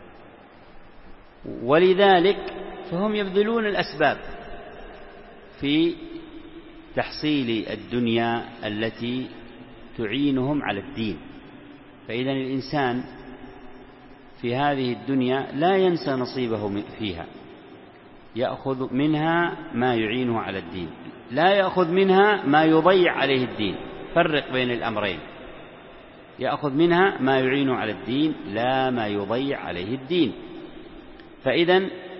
ولذلك فهم يبذلون الأسباب في تحصيل الدنيا التي تعينهم على الدين. فإذا الإنسان في هذه الدنيا لا ينسى نصيبه فيها، يأخذ منها ما يعينه على الدين، لا يأخذ منها ما يضيع عليه الدين. فرق بين الأمرين، يأخذ منها ما يعينه على الدين لا ما يضيع عليه الدين. فإذا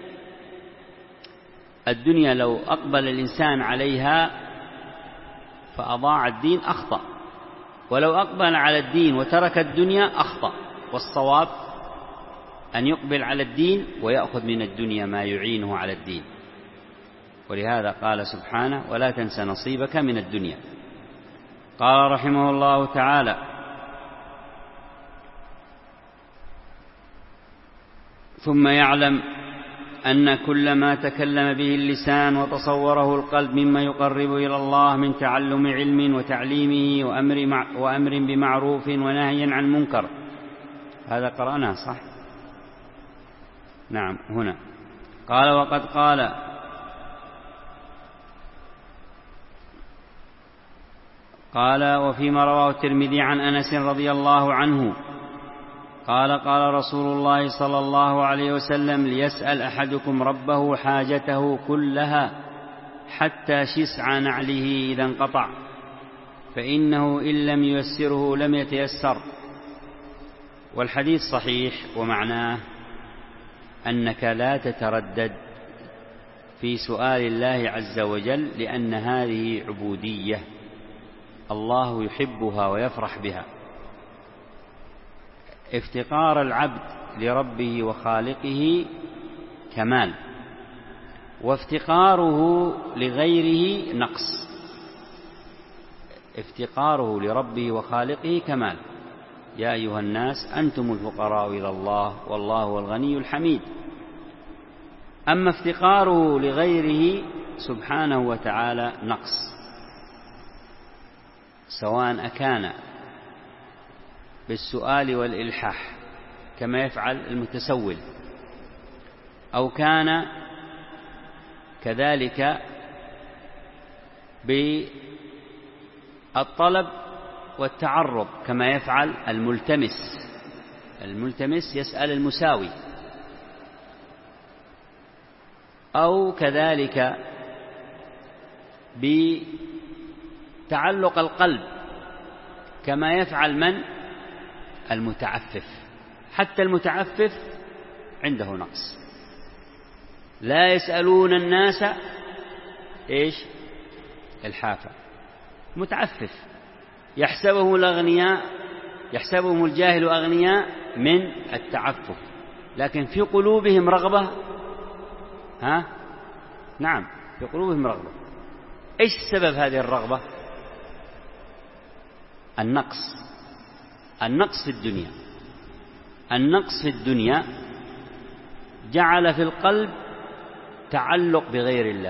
الدنيا لو أقبل الإنسان عليها فأضاع الدين أخطأ، ولو أقبل على الدين وترك الدنيا أخطأ. والصواب أن يقبل على الدين ويأخذ من الدنيا ما يعينه على الدين. ولهذا قال سبحانه ولا تنس نصيبك من الدنيا. قال رحمه الله تعالى ثم يعلم أن كل ما تكلم به اللسان وتصوره القلب مما يقرب إلى الله من تعلم علم وتعليمه وأمر بمعروف ونهي عن منكر. هذا قرأناه صح؟ نعم. هنا قال وقد قال وفيما رواه الترمذي عن أنس رضي الله عنه قال رسول الله صلى الله عليه وسلم ليسأل أحدكم ربه حاجته كلها حتى شسع نعله إذا انقطع، فإنه إن لم ييسره لم يتيسر. والحديث صحيح، ومعناه أنك لا تتردد في سؤال الله عز وجل، لأن هذه عبودية الله يحبها ويفرح بها. افتقار العبد لربه وخالقه كمال، وافتقاره لغيره نقص. افتقاره لربه وخالقه كمال. يا أيها الناس أنتم الفقراء إلى الله والله هو الغني الحميد. أما افتقاره لغيره سبحانه وتعالى نقص، سواء أكان بالسؤال والإلحاح كما يفعل المتسول، أو كان كذلك بالطلب والتعرض كما يفعل الملتمس يسأل المساوي، أو كذلك بتعلق القلب كما يفعل من؟ المتعفف. حتى المتعفف عنده نقص، لا يسألون الناس إيش؟ الحافة. متعفف يحسبهم الجاهل أغنياء من التعفف، لكن في قلوبهم رغبة. نعم، في قلوبهم رغبة. إيش سبب هذه الرغبة؟ النقص في الدنيا جعل في القلب تعلق بغير الله،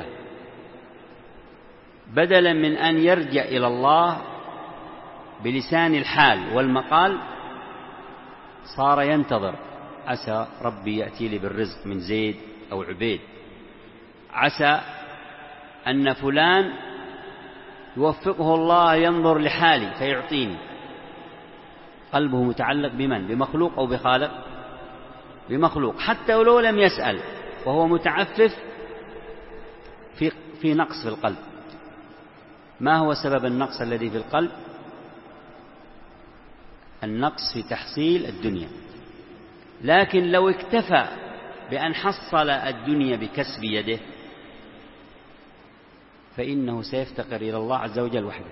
بدلا من أن يرجع إلى الله بلسان الحال والمقال صار ينتظر، عسى ربي يأتي لي بالرزق من زيد أو عبيد، عسى أن فلان يوفقه الله ينظر لحالي فيعطيني. قلبه متعلق بمن؟ بمخلوق أو بخالق؟ بمخلوق، حتى ولو لم يسأل وهو متعفف في نقص في القلب. ما هو سبب النقص الذي في القلب؟ النقص في تحصيل الدنيا. لكن لو اكتفى بأن حصل الدنيا بكسب يده فإنه سيفتقر إلى الله عز وجل وحده،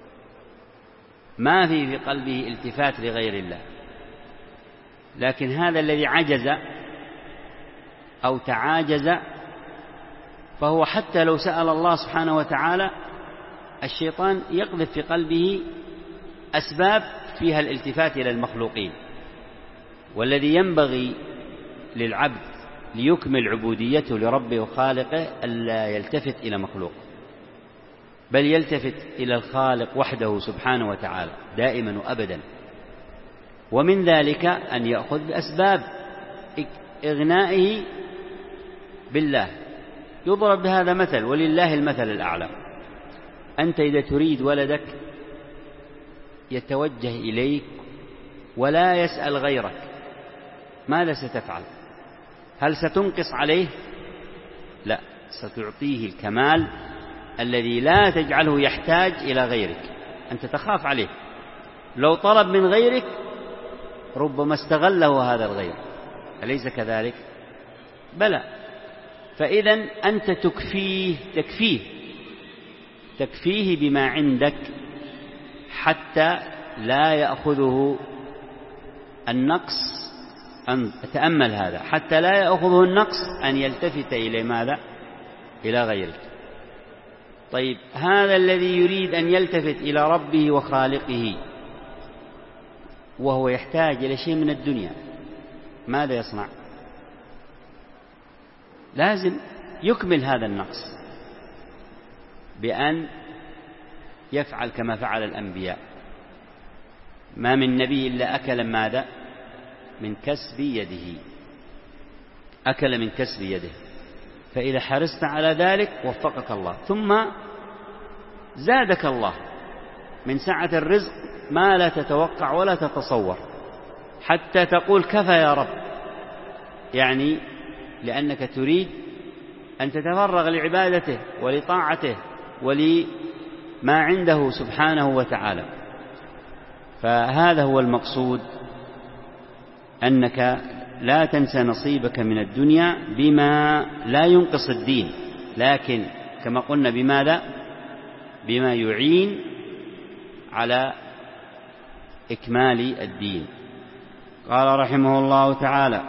ما في قلبه التفات لغير الله. لكن هذا الذي عجز أو تعاجز فهو حتى لو سأل الله سبحانه وتعالى الشيطان يقذف في قلبه أسباب فيها الالتفات إلى المخلوقين. والذي ينبغي للعبد ليكمل عبوديته لربه وخالقه ألا يلتفت إلى مخلوق، بل يلتفت إلى الخالق وحده سبحانه وتعالى دائما وأبدا. ومن ذلك أن يأخذ بأسباب إغنائه بالله. يضرب بهذا مثل، ولله المثل الأعلى. أنت إذا تريد ولدك يتوجه إليك ولا يسأل غيرك، ماذا ستفعل؟ هل ستنقص عليه؟ لا، ستعطيه الكمال الذي لا تجعله يحتاج إلى غيرك. أنت تخاف عليه، لو طلب من غيرك ربما استغله هذا الغير، أليس كذلك؟ بلى. فإذا أنت تكفيه بما عندك حتى لا يأخذه النقص. أن تأمل هذا، حتى لا يأخذه النقص أن يلتفت إلى ماذا؟ إلى غيرك. طيب، هذا الذي يريد أن يلتفت إلى ربه وخالقه وهو يحتاج إلى شيء من الدنيا، ماذا يصنع؟ لازم يكمل هذا النقص بأن يفعل كما فعل الأنبياء. ما من نبي إلا أكل ماذا؟ من كسب يده، أكل من كسب يده. فإذا حرصت على ذلك وفقك الله، ثم زادك الله من سعة الرزق ما لا تتوقع ولا تتصور، حتى تقول كفى يا رب، يعني لأنك تريد أن تتفرغ لعبادته ولطاعته ولما عنده سبحانه وتعالى. فهذا هو المقصود، أنك لا تنسى نصيبك من الدنيا بما لا ينقص الدين، لكن كما قلنا بماذا؟ بما يعين على إكمال الدين. قال رحمه الله تعالى: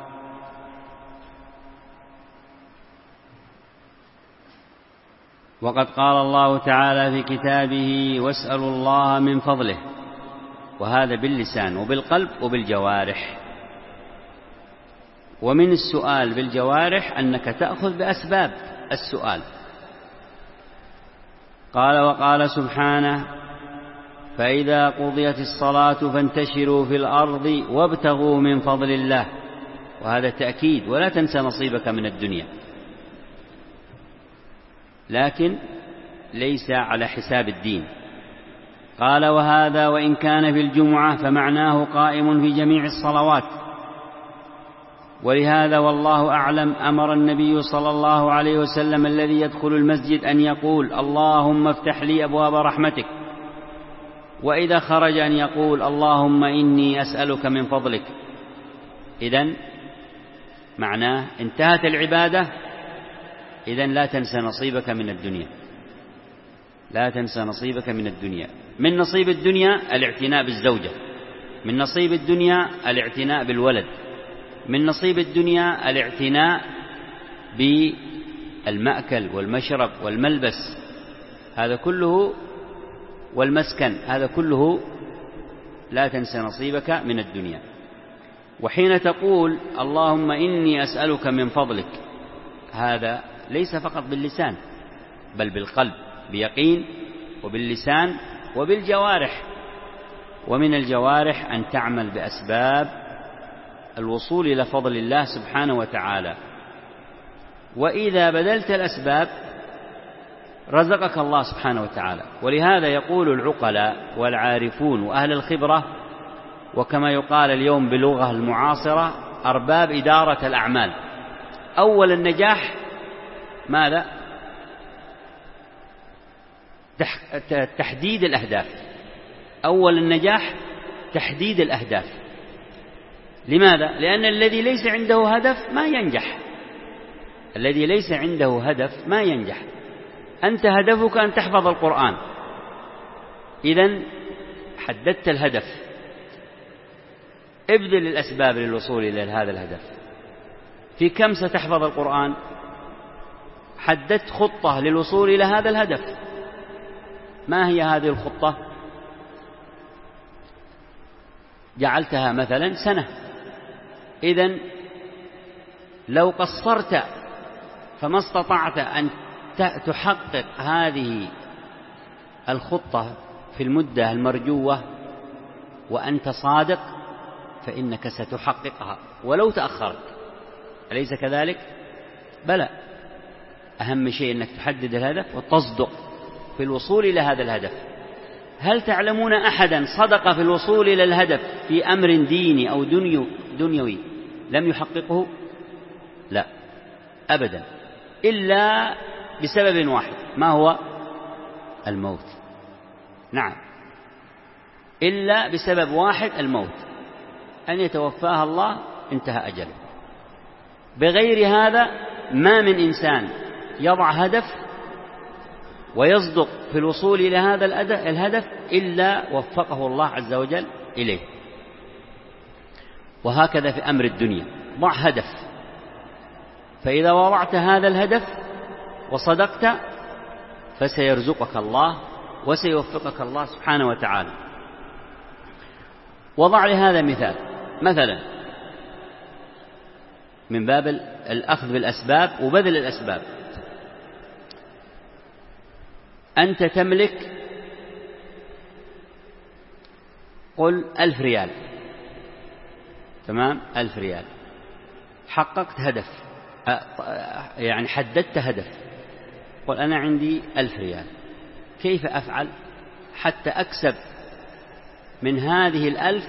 وقد قال الله تعالى في كتابه: واسألوا الله من فضله، وهذا باللسان وبالقلب وبالجوارح. ومن السؤال بالجوارح أنك تأخذ بأسباب السؤال. قال وقال سبحانه: فإذا قضيت الصلاة فانتشروا في الأرض وابتغوا من فضل الله. وهذا تأكيد، ولا تنسى نصيبك من الدنيا، لكن ليس على حساب الدين. قال وهذا وإن كان في الجمعة فمعناه قائم في جميع الصلوات. ولهذا والله أعلم أمر النبي صلى الله عليه وسلم الذي يدخل المسجد أن يقول: اللهم افتح لي أبواب رحمتك، وإذا خرج أن يقول: اللهم إني أسألك من فضلك. إذن معناه انتهت العبادة، إذن لا تنسى نصيبك من الدنيا، لا تنسى نصيبك من الدنيا. من نصيب الدنيا الاعتناء بالزوجة، من نصيب الدنيا الاعتناء بالولد، من نصيب الدنيا الاعتناء بالمأكل والمشرب والملبس، هذا كله، والمسكن، هذا كله لا تنسى نصيبك من الدنيا. وحين تقول اللهم إني أسألك من فضلك، هذا ليس فقط باللسان بل بالقلب بيقين، وباللسان وبالجوارح. ومن الجوارح أن تعمل بأسباب الوصول إلى فضل الله سبحانه وتعالى. وإذا بذلت الأسباب رزقك الله سبحانه وتعالى. ولهذا يقول العقلاء والعارفون وأهل الخبرة، وكما يقال اليوم بلغة المعاصرة أرباب إدارة الأعمال: أول النجاح ماذا؟ تحديد الأهداف. أول النجاح تحديد الأهداف. لماذا؟ لأن الذي ليس عنده هدف ما ينجح، الذي ليس عنده هدف ما ينجح. أنت هدفك أن تحفظ القرآن، إذن حددت الهدف، ابذل الأسباب للوصول إلى هذا الهدف. في كم ستحفظ القرآن؟ حددت خطة للوصول إلى هذا الهدف. ما هي هذه الخطة؟ جعلتها مثلا سنة. إذن لو قصرت فما استطعت أن تحقق هذه الخطة في المدة المرجوة وأنت صادق، فإنك ستحققها ولو تأخرت. أليس كذلك؟ بلى. أهم شيء أنك تحدد الهدف وتصدق في الوصول إلى هذا الهدف. هل تعلمون أحدا صدق في الوصول إلى الهدف في أمر ديني أو دنيوي لم يحققه؟ لا أبدا، إلا بسبب واحد، ما هو؟ الموت. نعم، إلا بسبب واحد، الموت، أن يتوفاها الله، انتهى أجله. بغير هذا ما من إنسان يضع هدف ويصدق في الوصول إلى هذا الهدف إلا وفقه الله عز وجل إليه. وهكذا في أمر الدنيا، ضع هدف، فإذا وضعت هذا الهدف وصدقت فسيرزقك الله وسيوفقك الله سبحانه وتعالى. وضع لهذا مثال، مثلا من باب الأخذ بالأسباب وبذل الأسباب. أنت تملك قل 1000 ريال، تمام، 1000 ريال. حققت هدف، يعني حددت هدف، قل أنا عندي 1000 ريال، كيف أفعل حتى أكسب من هذه 1000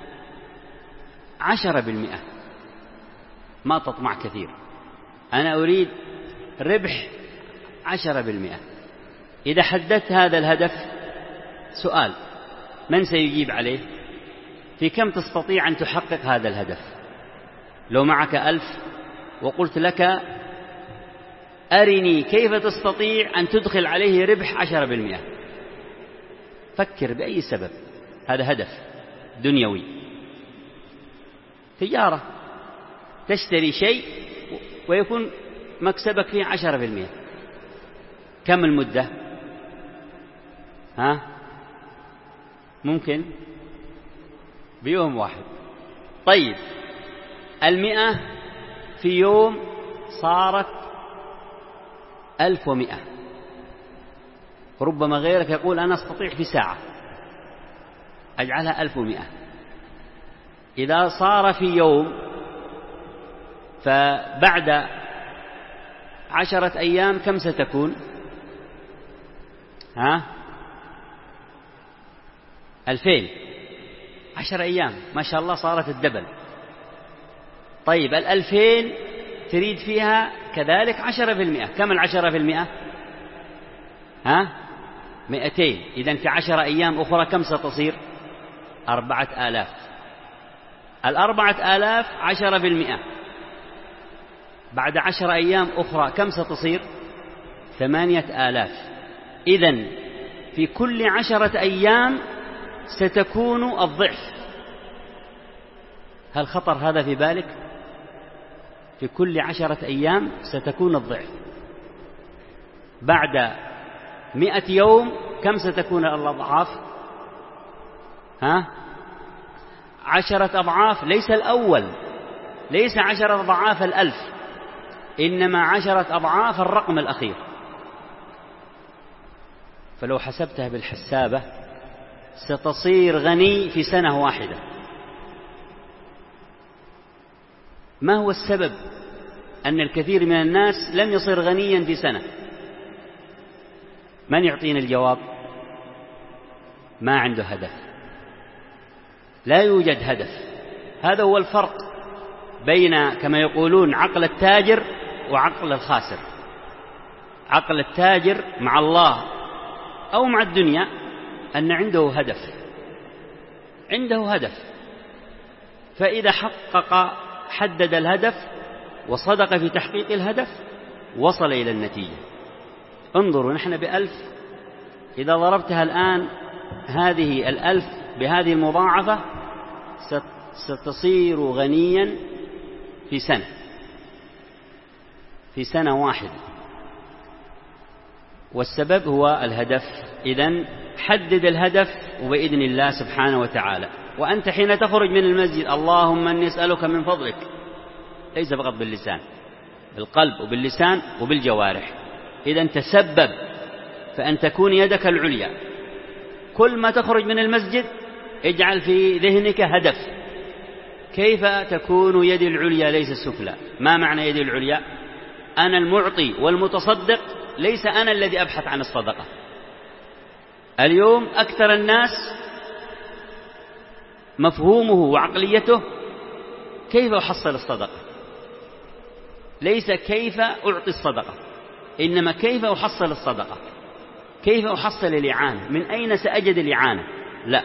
10%؟ ما تطمع كثير، أنا أريد ربح 10%. إذا حددت هذا الهدف، سؤال من سيجيب عليه؟ في كم تستطيع أن تحقق هذا الهدف؟ لو معك 1000 وقلت لك أرني كيف تستطيع أن تدخل عليه ربح 10%، فكر بأي سبب. هذا هدف دنيوي، تجارة، تشتري شيء ويكون مكسبك فيه 10%. كم المدة؟ ممكن بيوم واحد. طيب 100 في يوم صارت 1100. ربما غيرك يقول أنا أستطيع في ساعة أجعلها 1100. إذا صار في يوم، فبعد 10 أيام كم ستكون؟ 2000. 10 أيام ما شاء الله صارت الدبل. طيب 2000 تريد فيها كذلك 10%. كم 10%؟ 200. إذن ك10 أيام أخرى كم ستصير؟ 4000. 4000 10%. بعد 10 أيام أخرى كم ستصير؟ 8000. إذن في كل 10 أيام ستكون الضعف. هل خطر هذا في بالك؟ في كل 10 أيام ستكون الضعف. بعد 100 يوم كم ستكون الأضعاف؟ 10 أضعاف. ليس الأول، ليس 10 أضعاف 1000، إنما 10 أضعاف الرقم الأخير. فلو حسبتها بالحسابة ستصير غني في سنة واحدة. ما هو السبب أن الكثير من الناس لم يصير غنيا في سنة؟ من يعطينا الجواب؟ ما عنده هدف، لا يوجد هدف. هذا هو الفرق بين كما يقولون عقل التاجر وعقل الخاسر. عقل التاجر مع الله أو مع الدنيا أن عنده هدف، عنده هدف، فإذا حدد الهدف وصدق في تحقيق الهدف وصل إلى النتيجة. انظروا، نحن ب1000 إذا ضربتها الآن هذه 1000 بهذه المضاعفة ستصير غنيا في سنة، في سنة واحدة. والسبب هو الهدف. إذن حدد الهدف وبإذن الله سبحانه وتعالى. وأنت حين تخرج من المسجد اللهم إني أسألك من فضلك، ليس فقط باللسان، بالقلب وباللسان وبالجوارح. إذن تسبب فأن تكون يدك العليا. كل ما تخرج من المسجد اجعل في ذهنك هدف، كيف تكون يدي العليا ليس السفلى. ما معنى يدي العليا؟ أنا المعطي والمتصدق، ليس أنا الذي أبحث عن الصدقة. اليوم أكثر الناس مفهومه وعقليته كيف أحصل الصدقة، ليس كيف أعطي الصدقة، إنما كيف أحصل الصدقة، كيف أحصل الإعانة، من أين سأجد الإعانة. لا،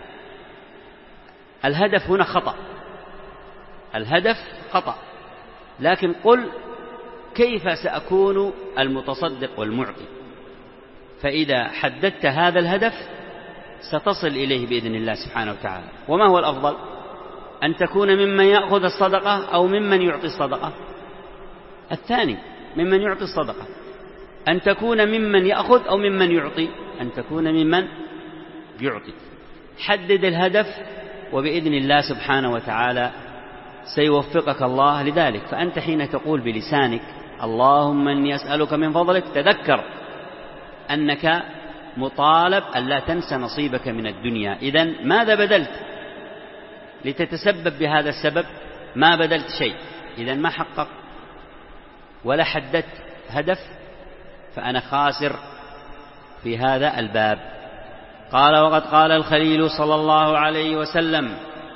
الهدف هنا خطأ، الهدف خطأ. لكن قل كيف سأكون المتصدق والمعطي. فإذا حددت هذا الهدف ستصل إليه بإذن الله سبحانه وتعالى. وما هو الأفضل؟ أن تكون ممن يأخذ الصدقة أو ممن يعطي الصدقة؟ الثاني، ممن يعطي الصدقة. أن تكون ممن يأخذ أو ممن يعطي؟ أن تكون ممن يعطي. حدد الهدف وبإذن الله سبحانه وتعالى سيوفقك الله لذلك. فأنت حين تقول بلسانك اللهم إني أسألك من فضلك، تذكر أنك مطالب أن لا تنسى نصيبك من الدنيا. إذن ماذا بذلت لتتسبب بهذا السبب؟ ما بذلت شيء. إذن ما حقق ولا حددت هدف، فأنا خاسر في هذا الباب. قال وقد قال الخليل صلى الله عليه وسلم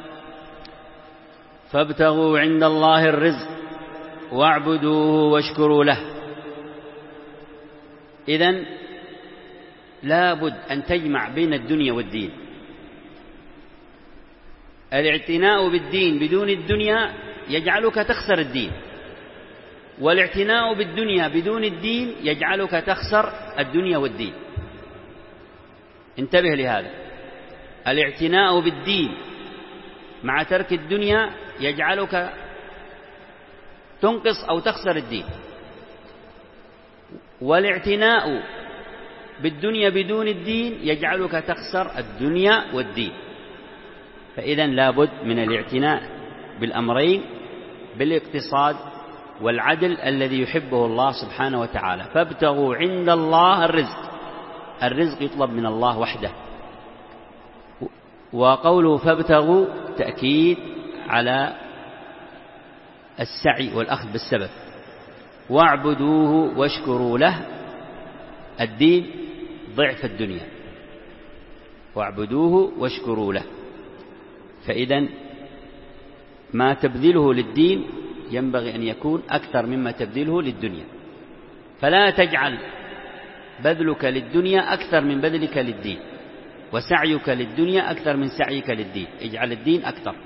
فابتغوا عند الله الرزق واعبدوه واشكروا له. إذن لا بد أن تجمع بين الدنيا والدين. الاعتناء بالدين بدون الدنيا يجعلك تخسر الدين، والاعتناء بالدنيا بدون الدين يجعلك تخسر الدنيا والدين. انتبه لهذا. الاعتناء بالدين مع ترك الدنيا يجعلك تنقص أو تخسر الدين، والاعتناء بالدنيا بدون الدين يجعلك تخسر الدنيا والدين. فإذن لابد من الاعتناء بالأمرين، بالاقتصاد والعدل الذي يحبه الله سبحانه وتعالى. فابتغوا عند الله الرزق، الرزق يطلب من الله وحده. وقوله فابتغوا تأكيد على السعي والأخذ بالسبب. واعبدوه واشكروا له، الدين ضعف الدنيا، واعبدوه واشكروا له. فإذا ما تبذله للدين ينبغي أن يكون أكثر مما تبذله للدنيا، فلا تجعل بذلك للدنيا أكثر من بذلك للدين، وسعيك للدنيا أكثر من سعيك للدين، اجعل الدين أكثر.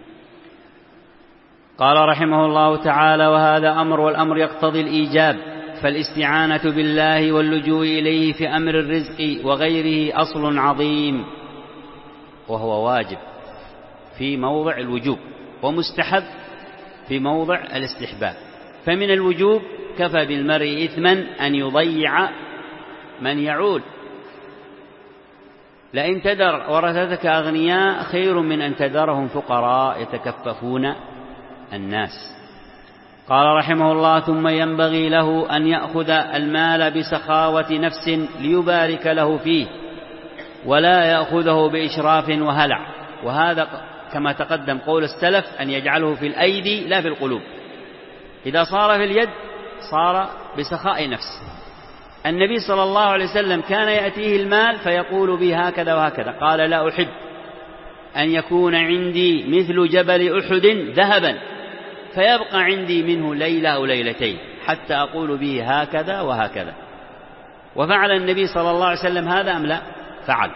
قال رحمه الله تعالى: وهذا أمر، والأمر يقتضي الإيجاب، فالاستعانة بالله واللجوء إليه في أمر الرزق وغيره أصل عظيم، وهو واجب في موضع الوجوب، ومستحب في موضع الاستحباب. فمن الوجوب: كفى بالمرء إثما أن يضيع من يعول، لئن تذر ورثتك أغنياء خير من أن تذرهم فقراء يتكففون الناس. قال رحمه الله: ثم ينبغي له أن يأخذ المال بسخاوة نفس ليبارك له فيه، ولا يأخذه بإشراف وهلع. وهذا كما تقدم قول السلف أن يجعله في الأيدي لا في القلوب. إذا صار في اليد صار بسخاء نفس. النبي صلى الله عليه وسلم كان يأتيه المال فيقول به هكذا وهكذا، قال: لا أحب أن يكون عندي مثل جبل أحد ذهبا فيبقى عندي منه ليلة أو ليلتين حتى أقول به هكذا وهكذا. وفعل النبي صلى الله عليه وسلم هذا أم لا؟ فعل.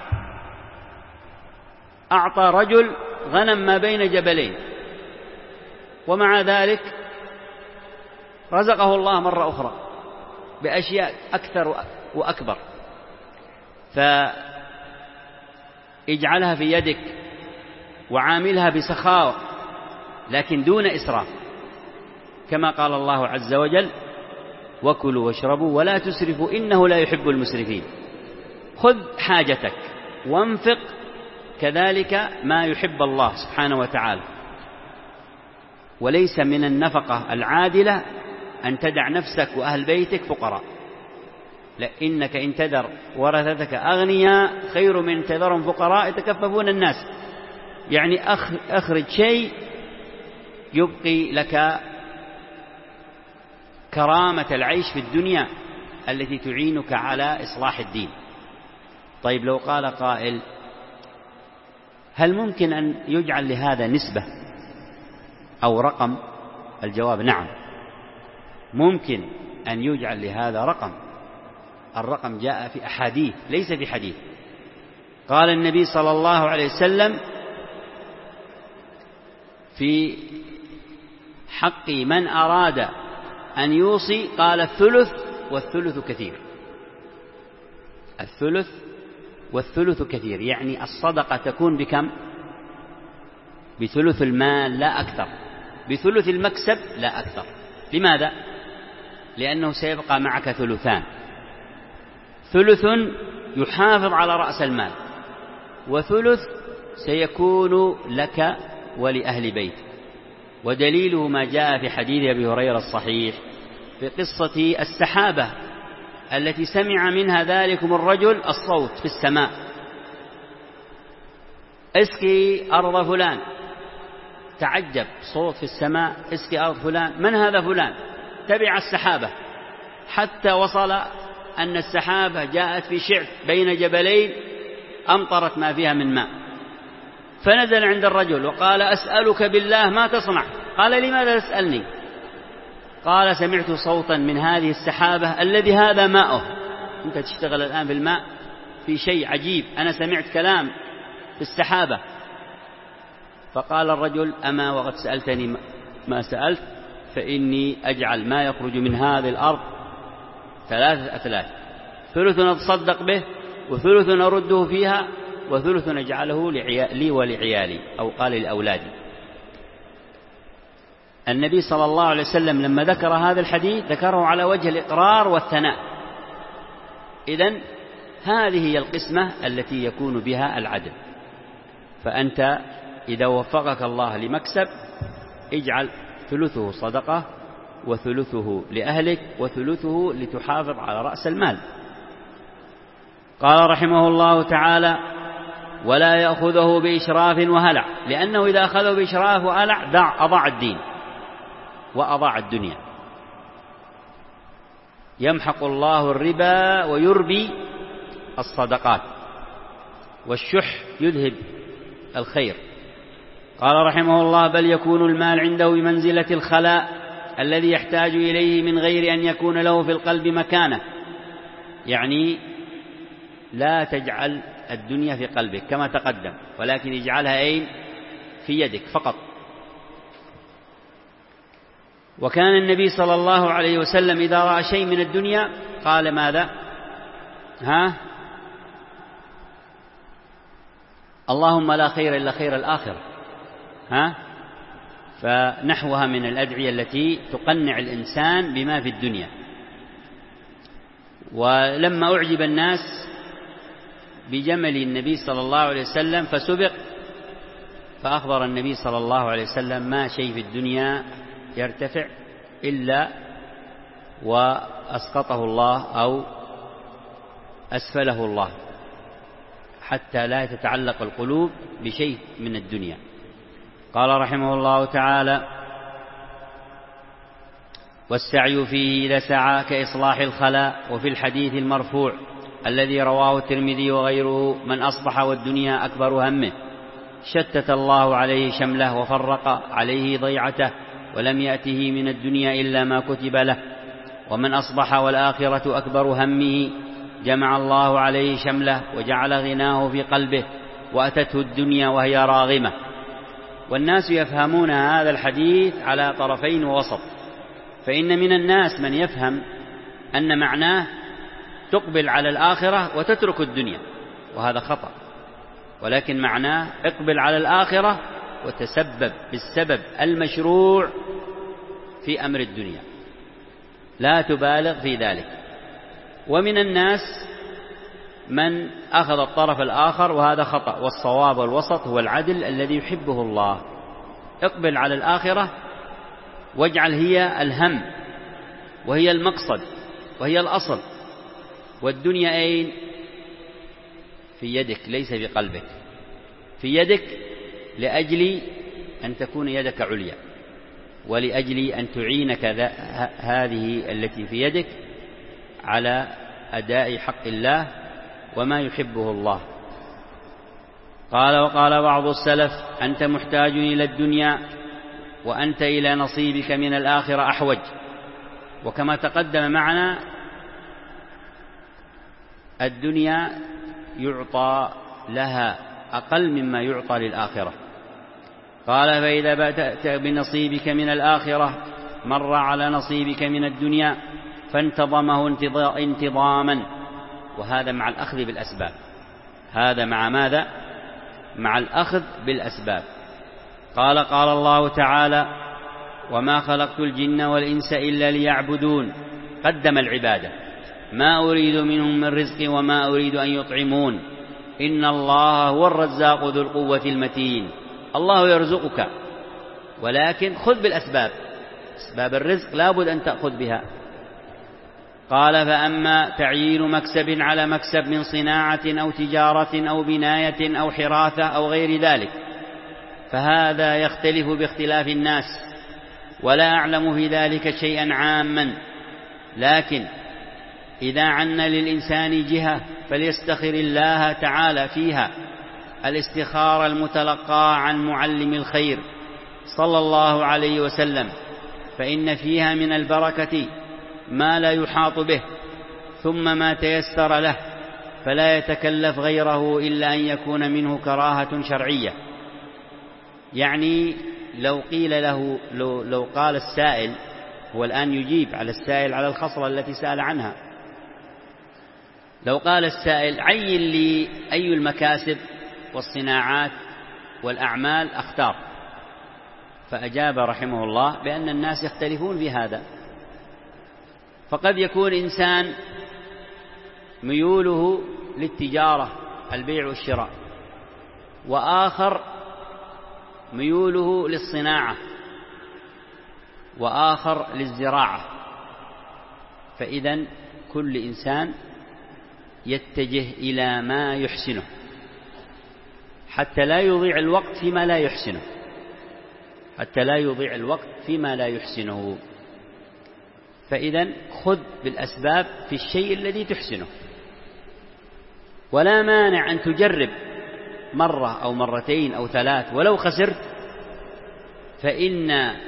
أعطى رجل غنم ما بين جبلين، ومع ذلك رزقه الله مرة أخرى بأشياء أكثر وأكبر. فاجعلها في يدك وعاملها بسخاوة لكن دون إسراف، كما قال الله عز وجل: وكلوا واشربوا ولا تسرفوا إنه لا يحب المسرفين. خذ حاجتك وانفق كذلك ما يحب الله سبحانه وتعالى. وليس من النفقة العادلة أن تدع نفسك وأهل بيتك فقراء، لأنك إن تذر ورثتك أغنياء خير من تذرهم فقراء يتكففون الناس. يعني أخرج شيء يبقي لك كرامة العيش في الدنيا التي تعينك على إصلاح الدين. طيب لو قال قائل: هل ممكن أن يجعل لهذا نسبة أو رقم؟ الجواب: نعم، ممكن أن يجعل لهذا رقم. الرقم جاء في أحاديث ليس في حديث. قال النبي صلى الله عليه وسلم في حق من أراد أن يوصي، قال: الثلث والثلث كثير. الثلث والثلث كثير، يعني الصدقة تكون بكم؟ بثلث المال لا أكثر، بثلث المكسب لا أكثر. لماذا؟ لأنه سيبقى معك ثلثان: ثلث يحافظ على رأس المال، وثلث سيكون لك ولأهل بيت. ودليله ما جاء في حديث أبي هريرة الصحيح في قصة السحابة التي سمع منها ذلكم الرجل الصوت في السماء: اسقي أرض فلان. تعجب، صوت في السماء: اسقي أرض فلان، من هذا فلان؟ تبع السحابة حتى وصل أن السحابة جاءت في شعث بين جبلين أمطرت ما فيها من ماء، فنزل عند الرجل وقال: أسألك بالله ما تصنع؟ قال: لماذا تسألني؟ قال: سمعت صوتا من هذه السحابة الذي هذا ماؤه. أنت تشتغل الآن في الماء في شيء عجيب، أنا سمعت كلام في السحابة. فقال الرجل: أما وقد سألتني ما سألت، فإني أجعل ما يخرج من هذه الأرض 3 أثلاث: ثلث أتصدق به، وثلث أرده فيها، وثلث أجعله لي ولعيالي، أو قال لأولادي. النبي صلى الله عليه وسلم لما ذكر هذا الحديث ذكره على وجه الإقرار والثناء. إذن هذه هي القسمة التي يكون بها العدل. فأنت إذا وفقك الله لمكسب اجعل ثلثه صدقة وثلثه لأهلك وثلثه لتحافظ على رأس المال. قال رحمه الله تعالى: ولا يأخذه بإشراف وهلع، لأنه إذا أخذه بإشراف وهلع أضاع الدين وأضاع الدنيا. يمحق الله الربا ويربي الصدقات، والشح يذهب الخير. قال رحمه الله: بل يكون المال عنده بمنزلة الخلاء الذي يحتاج إليه من غير أن يكون له في القلب مكانة. يعني لا تجعل الدنيا في قلبك كما تقدم، ولكن اجعلها أين؟ في يدك فقط. وكان النبي صلى الله عليه وسلم إذا رأى شيء من الدنيا قال ماذا؟ اللهم لا خير إلا خير الآخرة. فنحوها من الأدعية التي تقنع الإنسان بما في الدنيا. ولما أعجب الناس بجمل النبي صلى الله عليه وسلم فسبق، فأخبر النبي صلى الله عليه وسلم: ما شيء في الدنيا يرتفع إلا وأسقطه الله أو أسفله الله، حتى لا تتعلق القلوب بشيء من الدنيا. قال رحمه الله تعالى: والسعي فيه إذا سعى كإصلاح الخلاء. وفي الحديث المرفوع الذي رواه الترمذي وغيره: من أصبح والدنيا أكبر همه شتت الله عليه شمله وفرق عليه ضيعته، ولم يأته من الدنيا إلا ما كتب له. ومن أصبح والآخرة أكبر همه جمع الله عليه شمله وجعل غناه في قلبه، وأتته الدنيا وهي راغمة. والناس يفهمون هذا الحديث على طرفين ووسط. فإن من الناس من يفهم أن معناه تقبل على الآخرة وتترك الدنيا، وهذا خطأ. ولكن معناه اقبل على الآخرة وتسبب بالسبب المشروع في أمر الدنيا، لا تبالغ في ذلك. ومن الناس من أخذ الطرف الآخر، وهذا خطأ. والصواب والوسط هو العدل الذي يحبه الله. اقبل على الآخرة واجعل هي الهم وهي المقصد وهي الأصل، والدنيا أين؟ في يدك ليس في قلبك. في يدك لأجل أن تكون يدك عليا، ولأجل أن تعينك هذه التي في يدك على أداء حق الله وما يحبه الله. وقال بعض السلف: أنت محتاج إلى الدنيا وأنت إلى نصيبك من الآخرة أحوج. وكما تقدم معنا الدنيا يعطى لها أقل مما يعطى للآخرة. قال: فإذا بدأت بنصيبك من الآخرة مر على نصيبك من الدنيا فانتظمه انتظاما. وهذا مع الأخذ بالأسباب. هذا مع ماذا؟ مع الأخذ بالأسباب. قال الله تعالى: وما خلقت الجن والإنس إلا ليعبدون. قدم العبادة: ما أريد منهم من رزق وما أريد أن يطعمون إن الله هو الرزاق ذو القوة المتين. الله يرزقك، ولكن خذ بالأسباب. أسباب الرزق لابد أن تأخذ بها. قال: فأما تعيين مكسب على مكسب من صناعة أو تجارة أو بناية أو حراثة أو غير ذلك فهذا يختلف باختلاف الناس، ولا أعلم في ذلك شيئا عاما. لكن إذا عن للإنسان جهة فليستخر الله تعالى فيها الاستخارة المتلقاة عن معلم الخير صلى الله عليه وسلم، فإن فيها من البركة ما لا يحاط به، ثم ما تيسر له، فلا يتكلف غيره إلا أن يكون منه كراهة شرعية. يعني لو قيل له، لو قال السائل، هو الآن يجيب على السائل على الخصلة التي سأل عنها. لو قال السائل: عين لي أي المكاسب والصناعات والأعمال أختار، فأجاب رحمه الله بأن الناس يختلفون في هذا. فقد يكون إنسان ميوله للتجارة البيع والشراء، وآخر ميوله للصناعة، وآخر للزراعة. فإذن كل إنسان يتجه إلى ما يحسنه حتى لا يضيع الوقت فيما لا يحسنه، حتى لا يضيع الوقت فيما لا يحسنه. فإذن خذ بالأسباب في الشيء الذي تحسنه، ولا مانع أن تجرب مرة أو مرتين أو ثلاث ولو خسرت، فإن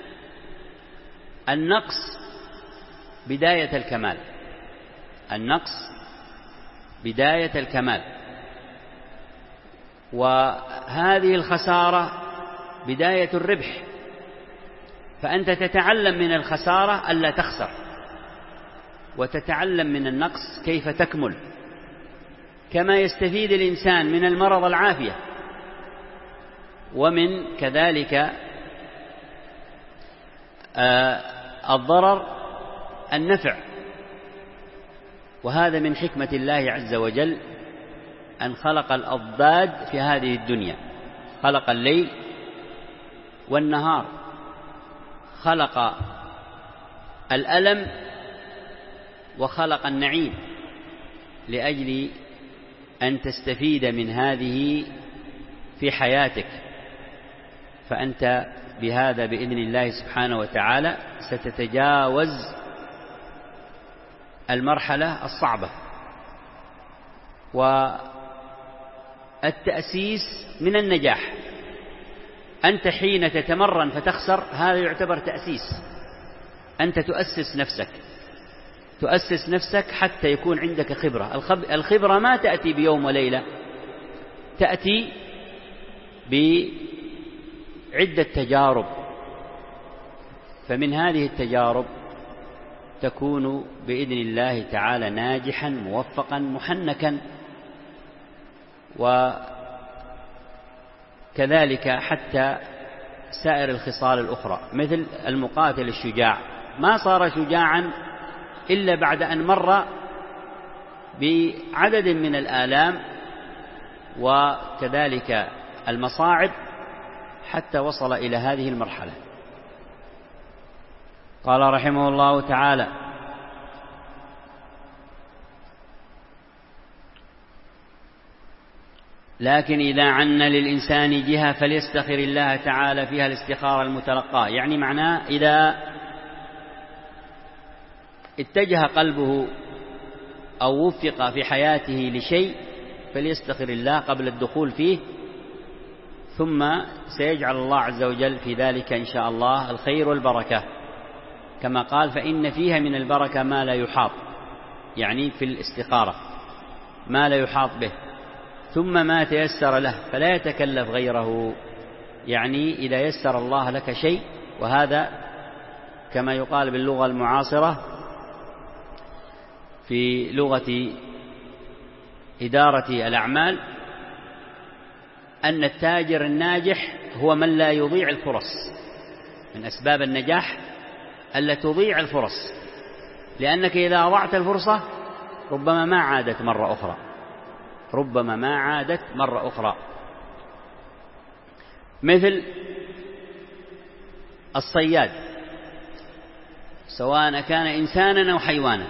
النقص بداية الكمال، النقص بداية الكمال، وهذه الخسارة بداية الربح. فأنت تتعلم من الخسارة ألا تخسر، وتتعلم من النقص كيف تكمل، كما يستفيد الإنسان من المرض العافية، ومن كذلك الضرر النفع. وهذا من حكمة الله عز وجل أن خلق الأضداد في هذه الدنيا، خلق الليل والنهار، خلق الألم وخلق النعيم، لأجل أن تستفيد من هذه في حياتك. فأنت بهذا بإذن الله سبحانه وتعالى ستتجاوز المرحلة الصعبة. والتأسيس من النجاح. أنت حين تتمرن فتخسر هذا يعتبر تأسيس، أنت تؤسس نفسك، تؤسس نفسك حتى يكون عندك خبرة. الخبرة ما تأتي بيوم وليلة، تأتي بعدة تجارب، فمن هذه التجارب تكون بإذن الله تعالى ناجحا موفقا محنكا. وكذلك حتى سائر الخصال الأخرى، مثل المقاتل الشجاع ما صار شجاعا إلا بعد أن مر بعدد من الآلام وكذلك المصاعب حتى وصل إلى هذه المرحلة. قال رحمه الله تعالى: لكن إذا عن للإنسان جهة فليستخر الله تعالى فيها الاستخارة المتلقاة. يعني معناه إذا اتجه قلبه أو وفق في حياته لشيء فليستخر الله قبل الدخول فيه، ثم سيجعل الله عز وجل في ذلك إن شاء الله الخير والبركة، كما قال: فإن فيها من البركة ما لا يحاط، يعني في الاستخارة ما لا يحاط به، ثم ما تيسر له فلا يتكلف غيره. يعني إذا يسر الله لك شيء، وهذا كما يقال باللغة المعاصرة في لغة إدارة الأعمال أن التاجر الناجح هو من لا يضيع الفرص. من أسباب النجاح ألا تضيع الفرص، لأنك إذا أضعت الفرصة ربما ما عادت مرة أخرى، ربما ما عادت مرة أخرى. مثل الصياد، سواء كان إنسانا أو حيوانا،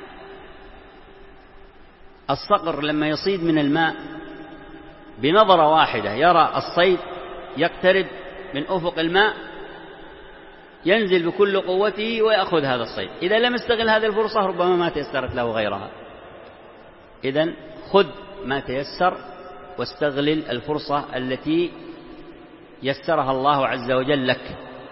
الصقر لما يصيد من الماء بنظرة واحدة يرى الصيد يقترب من أفق الماء، ينزل بكل قوته ويأخذ هذا الصيد. إذا لم يستغل هذه الفرصة ربما ما تيسرت له غيرها. إذن خذ ما تيسر واستغلل الفرصة التي يسرها الله عز وجل لك.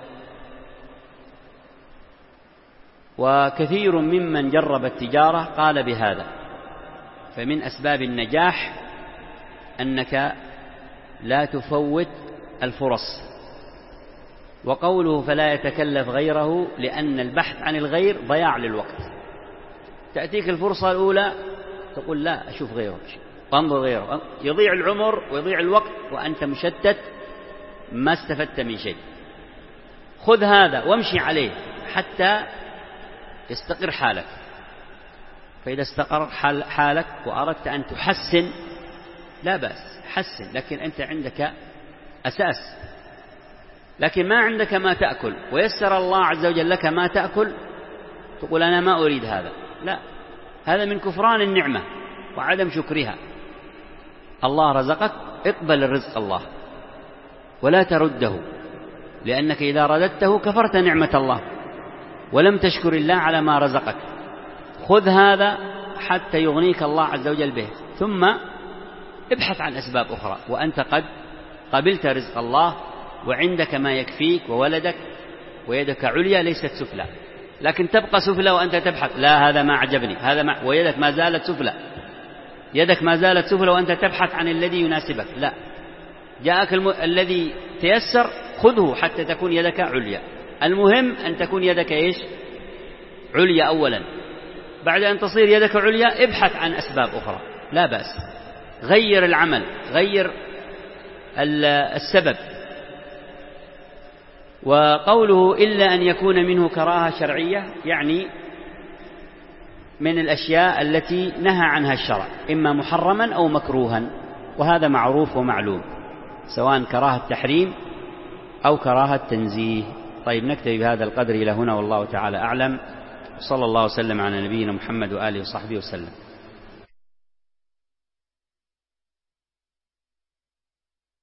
وكثير ممن جرب التجارة قال بهذا. فمن أسباب النجاح أنك لا تفوت الفرص. وقوله فلا يتكلف غيره، لأن البحث عن الغير ضياع للوقت. تأتيك الفرصة الأولى تقول لا أشوف غيره، وانظر غيره، يضيع العمر ويضيع الوقت وأنت مشتت ما استفدت من شيء. خذ هذا وامشي عليه حتى يستقر حالك. فإذا استقر حالك وأردت أن تحسن لا بأس، حسن، لكن أنت عندك أساس. لكن ما عندك ما تأكل ويسر الله عز وجل لك ما تأكل، تقول أنا ما أريد هذا. لا، هذا من كفران النعمة وعدم شكرها. الله رزقك، اقبل الرزق الله ولا ترده، لأنك إذا رددته كفرت نعمة الله ولم تشكر الله على ما رزقك. خذ هذا حتى يغنيك الله عز وجل به، ثم ابحث عن أسباب أخرى، وأنت قد قبلت رزق الله وعندك ما يكفيك وولدك ويدك عليا ليست سفلى. لكن تبقى سفلى وأنت تبحث، لا هذا ما عجبني، هذا ما، ويدك ما زالت سفلى، يدك ما زالت سفلى وأنت تبحث عن الذي يناسبك. لا، جاءك الذي تيسر خذه حتى تكون يدك عليا. المهم أن تكون يدك إيش؟ عليا أولا. بعد أن تصير يدك عليا ابحث عن أسباب أخرى، لا بأس، غير العمل، غير السبب. وقوله إلا أن يكون منه كراهة شرعية، يعني من الأشياء التي نهى عنها الشرع، إما محرما أو مكروها، وهذا معروف ومعلوم، سواء كراهة تحريم أو كراهة تنزيه. طيب، نكتفي بهذا القدر إلى هنا، والله تعالى أعلم. صلى الله وسلم على نبينا محمد وآله وصحبه وسلم.